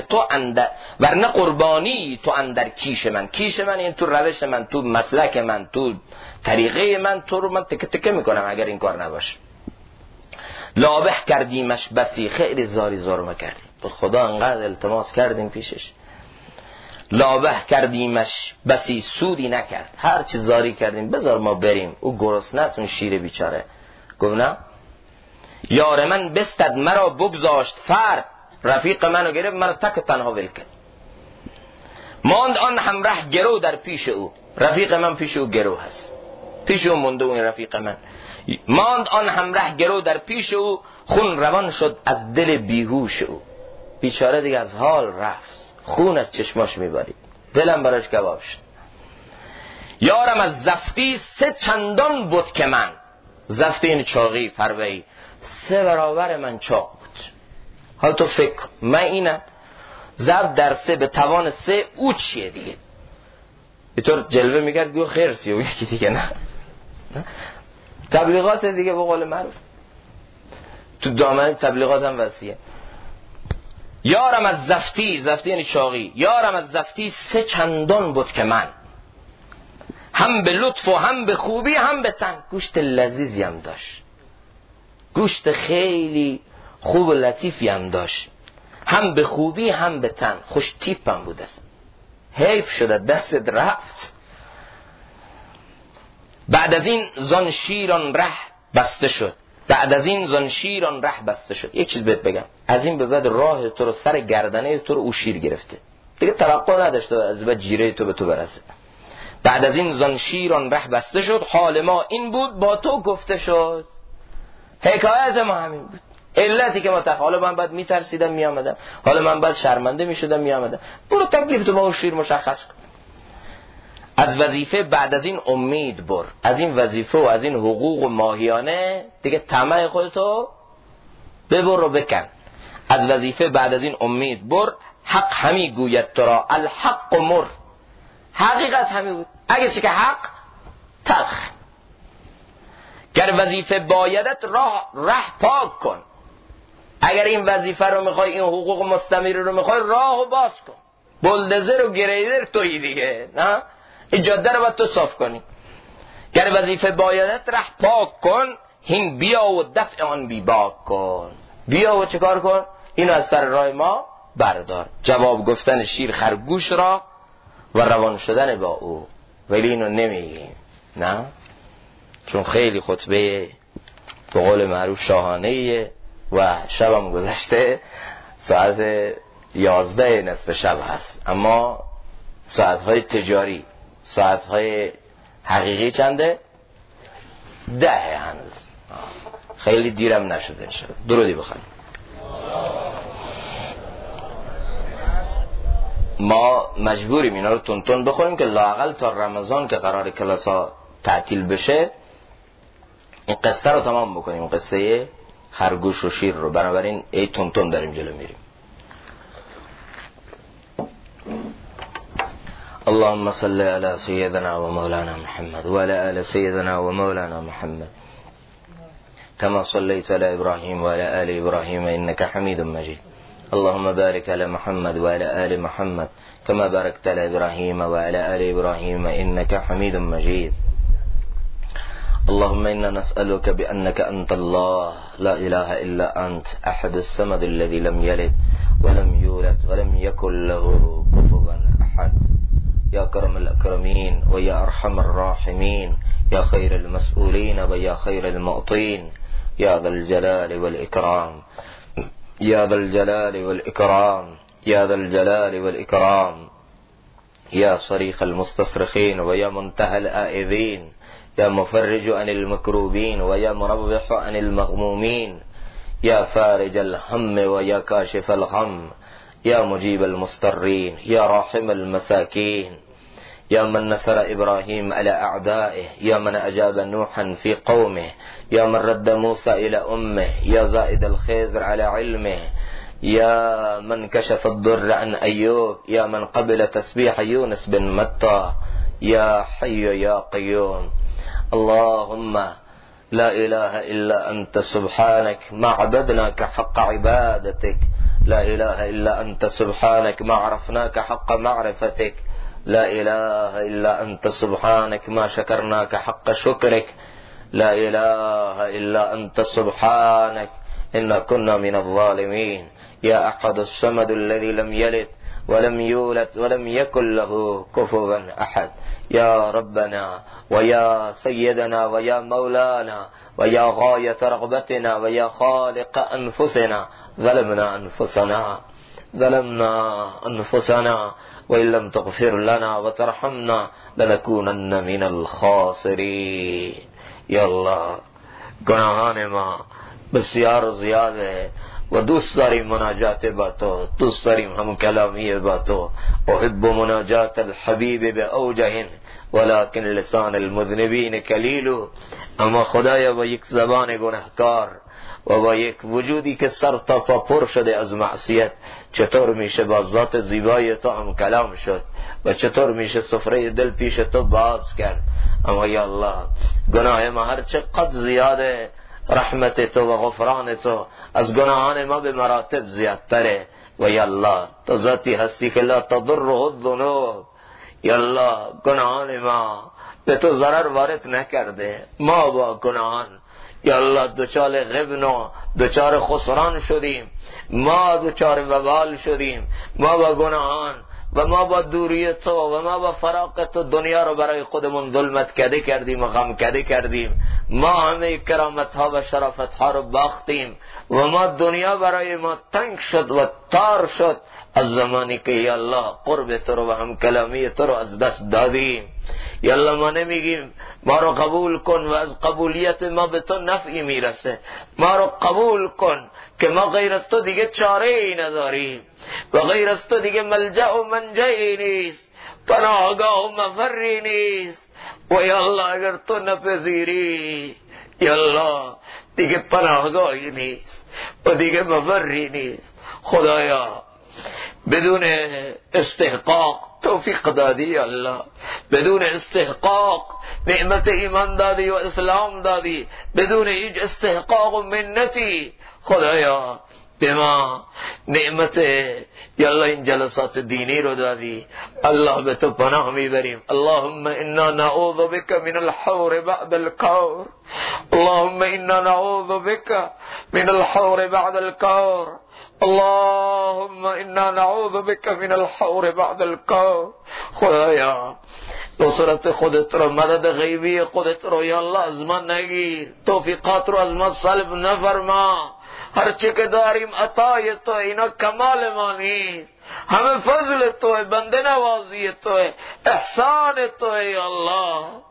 تو اندر کیش من. کیش من این تو روش من، تو مسلک من، تو طریقه من، تو رو من تکه تکه میکنم اگر این کار نباشه. لابه کردیمش بسی، خیلی زاری زارمه کردیم، به خدا انقدر التماس کردیم پیشش. لابه کردیمش بسی سودی نکرد، هر چی زاری کردیم بذار ما بریم، او گرسنه است اون شیر بیچاره. گفت نه. یار من بستد مرا بگذاشت فرد، رفیق منو گرفت مرا تک تنها ول کرد. ماند آن همراه گرو در پیش او، رفیق من پیش او گرو هست، پیش او مونده اون رفیق من. ماند آن همراه گرو در پیش او، خون روان شد از دل بیهوش او. بیچاره دیگه از حال رفت، خون از چشماش میبارید، دلم براش کباب شد. یارم از زفتی 3 چندان بود که من، زفتی این چاقی پروهی 3 برابر من چاق بود. حالا تو فکر من اینم ضرب در 3 به توان 3 او چیه دیگه؟ به طور جلوه میگرد گو خرسی و یکی دیگه نه تبلیغات دیگه به قول معروف تو دامن تبلیغات هم وسیعه. یارم از زفتی یعنی چاقی، یارم از زفتی 3 چندان بود که من، هم به لطف و هم به خوبی هم به تن. گوشت لذیذی هم داشت، گوشت خیلی خوب و لطیفی هم داشت، هم به خوبی هم به تن، خوش تیپ هم بود است. حیف شده دست رفت. بعد از این زن شیران ره بسته شد. یک چیز بهت بگم، از این به بعد راه تو رو، سر گردنه تو رو او شیر گرفته دیگه، توقع نداشته از بعد جیره تو به تو برسه. بعد از این زن شیران ره بسته شد، حال ما این بود با تو گفته شد. حکایت ما همین بود، علتی که ما حالا من بعد میترسیدم میامدم، حالا من بعد شرمنده میشدم میامدم. برو تکلیف تو با اون شیر مشخص کن. از وظیفه بعد از این امید بر، از این وظیفه و از این حقوق و ماهیانه دیگه طمع خودتو ببر و بکن. از وظیفه بعد از این امید بر، حق همی گوید تو را الحق مر. حقیقت همی بود، اگه چه که حق تلخ. گر وظیفه بایدت راه پاک کن. اگر این وظیفه رو میخوای، این حقوق مستمر رو میخوای، راهو باز کن. بلدزر و گریدر تویی دیگه، نه؟ این جاده رو باید تو صاف کنی. گر وظیفه بایدت راه پاک کن، هین بیا و دفع آن بی باک کن. بیا و چه کار کن؟ اینو از سر راه ما بردار. جواب گفتن شیر خرگوش را و روان شدن با او. ولی اینو نمیگیم، نه؟ چون خیلی خطبه به قول معروف شاهانه‌ایه و شبم گذشته، ساعت 11 نصف شب هست، اما ساعتهای تجاری، ساعتهای حقیقی چنده؟ 10 هنوز، خیلی دیرم نشده. انشاءالله درودی بخواییم. ما مجبوریم اینا رو تون بخوریم که لااقل تا رمضان که قرار کلاسا تعطیل بشه این قصه رو تمام بکنیم، قصه خرگوش و شیر رو. بنابراین ای تون داریم جلو میریم. اللهم صل على سيدنا ومولانا محمد وعلى آل سيدنا ومولانا محمد كما صليت على إبراهيم وعلى آل إبراهيم إنك حميد مجيد. اللهم بارك على محمد وعلى آل محمد كما باركت على إبراهيم وعلى آل إبراهيم إنك حميد مجيد. اللهم إنا نسألك بأنك أنت الله لا إله إلا أنت أحد الصمد الذي لم يلد ولم يولد ولم يكن له كفوا أحد. يا كرم الأكرمين ويا أرحم الراحمين يا خير المسؤولين ويا خير المعطين يا ذا الجلال والإكرام يا ذا الجلال والإكرام يا ذا الجلال والإكرام يا صريخ المستصرخين ويا منتهى الآئذين يا مفرج عن المكروبين ويا مربح عن المغمومين يا فارج الهم ويا كاشف الغم يا مجيب المضطرين يا راحم المساكين يا من نصر إبراهيم على أعدائه يا من أجاب نوحا في قومه يا من رد موسى إلى أمه يا زائد الخير على علمه يا من كشف الضر عن أيوب يا من قبل تسبيح يونس بن متى يا حي يا قيوم. اللهم لا إله إلا أنت سبحانك ما عبدناك حق عبادتك لا إله إلا أنت سبحانك ما عرفناك حق معرفتك لا إله إلا أنت سبحانك ما شكرناك حق شكرك لا إله إلا أنت سبحانك إنا كنا من الظالمين. يا أحد الصمد الذي لم يلد ولم يولد ولم يكن له كفوا أحد. يا ربنا ويا سيدنا ويا مولانا ويا غاية رغبتنا ويا خالق أنفسنا ظلمنا أنفسنا وإن لم تغفر لنا وترحمنا لنكونن من الخاسرين. یا الله گناهان ما بسیار زیاده و دوست داریم مناجات با تو، دوست داریم هم کلامی با تو. احب مناجات الحبیب باوجه ولكن لسان المذنبین کلیل. اما خدایا با یک زبان گناهکار و با یک وجودی که سر تا پا پر شده از معصیت چطور میشه با ذات زیبای تو هم کلام شد و چطور میشه سفره دل پیش تو باز کرد؟ اما یا الله گناه ما هر چقدر زیاده رحمت تو و غفران تو از گناهان ما به مراتب زیادتره. و یا الله تو ذاتی هستی که لا تضره الذنوب. یا الله گناهان ما به تو ضرر وارد نکرده. ما با گناهان یا الله دچار غبن و دچار خسران شدیم، ما دچار وبال شدیم. ما با گناهان و ما با دوری تو و ما با فراق تو دنیا رو برای خودمون ظلمت کده کردیم و غم کده کردیم. ما همه کرامت ها و شرافت ها رو باختیم و ما دنیا برای ما تنگ شد و تار شد از زمانی که یا الله قرب تو رو و هم کلامی تو رو از دست دادیم. یا الله ما نمیگیم ما رو قبول کن و از قبولیت ما به تو نفعی میرسه. ما رو قبول کن که ما غیر از تو دیگه چاره ای نداریم و غیر از تو دیگه ملجأ و منجعی نیست، پناهگاه و مفری نیست. و یا الله اگر تو نپذیری یا الله دیگه پناهگاهی نیست و دیگه مفری نیست. خدایا بدون استحقاق توفیق دادی الله، بدون استحقاق نعمت ایمان دادی و اسلام دادی، بدون هیچ استحقاق و منتی خدایا به ما نعمت یا الله این جلسات دینی رو دادی. الله به تو پناه میبریم. اللهم انا نعوذ بك من الحور بعد الكور. اللهم انا نعوذ بك من الحور بعد الكور. اللهم انا نعوذ بك من الحور بعد الكور. خدایا نصرت خودت رو، مدد غیبی خودت رو یا الله از ما نگیر، توفیقات رو از ما سلب نفرما. هر چه که داریم عطای تو، اینا کمال ما نیست، همه فضل تو، بنده نوازی تو، احسان تو. ای الله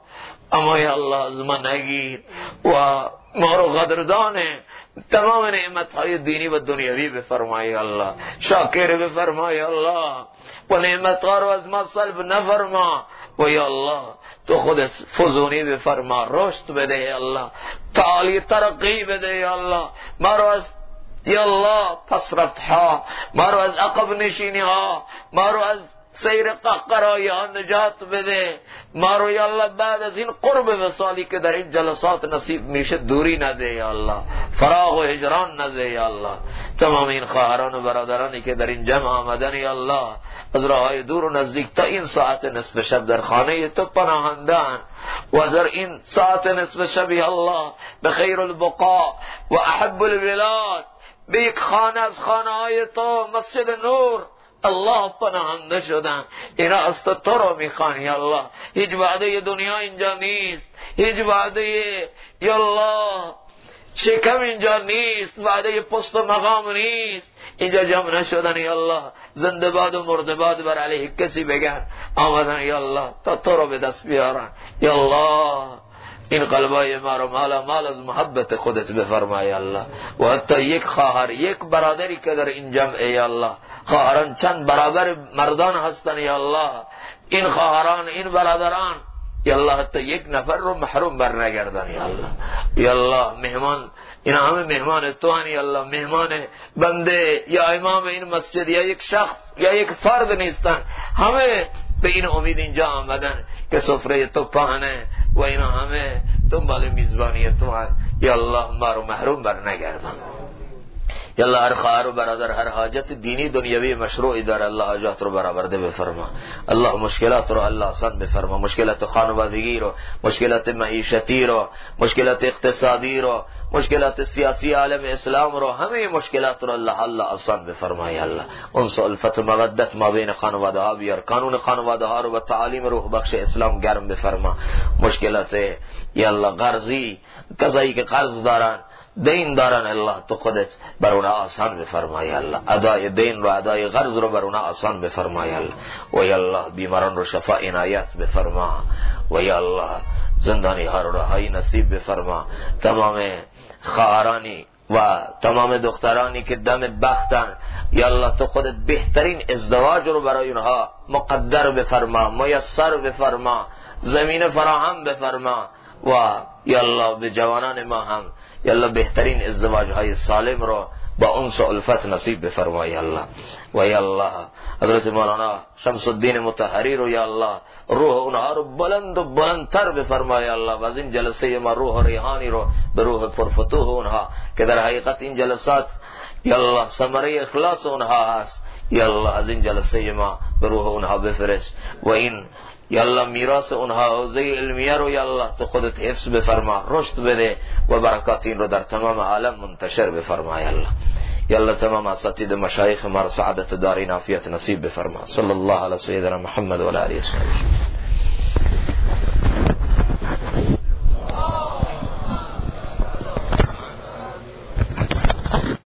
اما یا الله از من نگیر و ما رو قدردان تمام نعمتهای دینی و دنیوی بفرمای الله، شاکر بفرمای الله و نعمتها رو از ما سلب نفرما و یا الله تو خودت فزونی بفرما، رشد بده یا الله، تعالی ترقی بده یا الله، ما رو از یا الله پس رفت ها، ما رو از عقب نشینی ها، ما رو از سیر قهقرایی ها نجات بده، ما رو یا الله بعد از این قرب وصالی که در این جلسات نصیب میشه دوری نده یا الله، فراغ و هجران نده یا الله. تمام این خواهران و برادرانی که در این جمع آمدن یا الله از راههای دور و نزدیک تا این ساعت نصف شب در خانه تو پناهندن و در این ساعت نصف شب یا الله به خیر البقاء و احب البلاد به یک خانه از خانه های تو مسجد نور الله پناهنده شدن، اینا از تو رو میخوان یا الله. هیچ وعده دنیا اینجا نیست، هیچ وعده یا الله شکم اینجا نیست، وعده پست و مقام نیست، اینجا جمع نشدن یا الله زنده باد و مرده باد بر علیه کسی بگن، آمدن یا الله تا تو رو به دست بیارن یا الله. این قلبای ما رو مال از محبت خودت بفرمای الله. و حتی یک خواهر یک برادری که در این جمع یا الله، خواهران چند برابر مردان هستن یا الله، این خواهران این برادران یا الله حتی یک نفر رو محروم بر نگردن یا الله. یا الله مهمان، این همه مهمان تو هن یا الله، مهمان بنده یا امام این مسجد یا یک شخص یا یک فرد نیستن، همه به این امید اینجا آمدن که سفره تو پهنه و اینا همه دنبال میزبانی تو هن یا الله، ما رو محروم بر نگردن یا الله. هر خواهر و برادر هر حاجت دینی دنیوی مشروعی داره الله حاجات رو برآورده بفرما الله، مشکلات رو الله آسان بفرما، مشکلات خانوادگی رو، مشکلات معیشتی رو، مشکلات اقتصادی رو، مشکلات سیاسی عالم اسلام رو، همه مشکلات رو الله آسان بفرمای الله. انس الفت مودت ما بین خانواده ها بیار، قانون خانواده ها رو به تعالیم روح بخش اسلام گرم بفرما. مشکلات یا الله قرضی، کسایی که قرض دارن دین دارن الله تو خودت بر اونها آسان بفرمای الله، ادای دین رو ادای قرض رو بر اونها آسان بفرمای الله. و یا الله بیماران رو شفا عنایت بفرما و یا الله زندانی ها رو رهایی نصیب بفرما. تمام خواهرانی و تمام دخترانی که دم بختن یا الله تو خودت بهترین ازدواج رو برای اونها مقدر بفرما، میسر بفرما، زمین فراهم بفرما. و یا الله به جوانان ما هم یا الله بهترین ازدواج های سالم رو با انس و الفت نصیب بفرمای الله. و یا الله حضرت مولانا شمس الدین مطهری رو یا الله روح اونها رو بلند و بلندتر بفرمای الله. و از این جلسه ما روح ریحانی رو به روح پرفتوح اونها که در حقیقت این جلسات یا الله ثمره اخلاص اونها هست یا الله، از این جلسه ما به روح اونها بفرست و این یا الله میراث اونها حوزه علمیه رو یا الله تو خودت حفظ بفرما، رشد بده و برکات این رو در تمام عالم منتشر بفرما یا الله. یا الله تمام اساتید مشایخ ما سعادت دارین عافیت نصیب بفرما. صلی الله علی سیدنا محمد و علی آله و صحبه.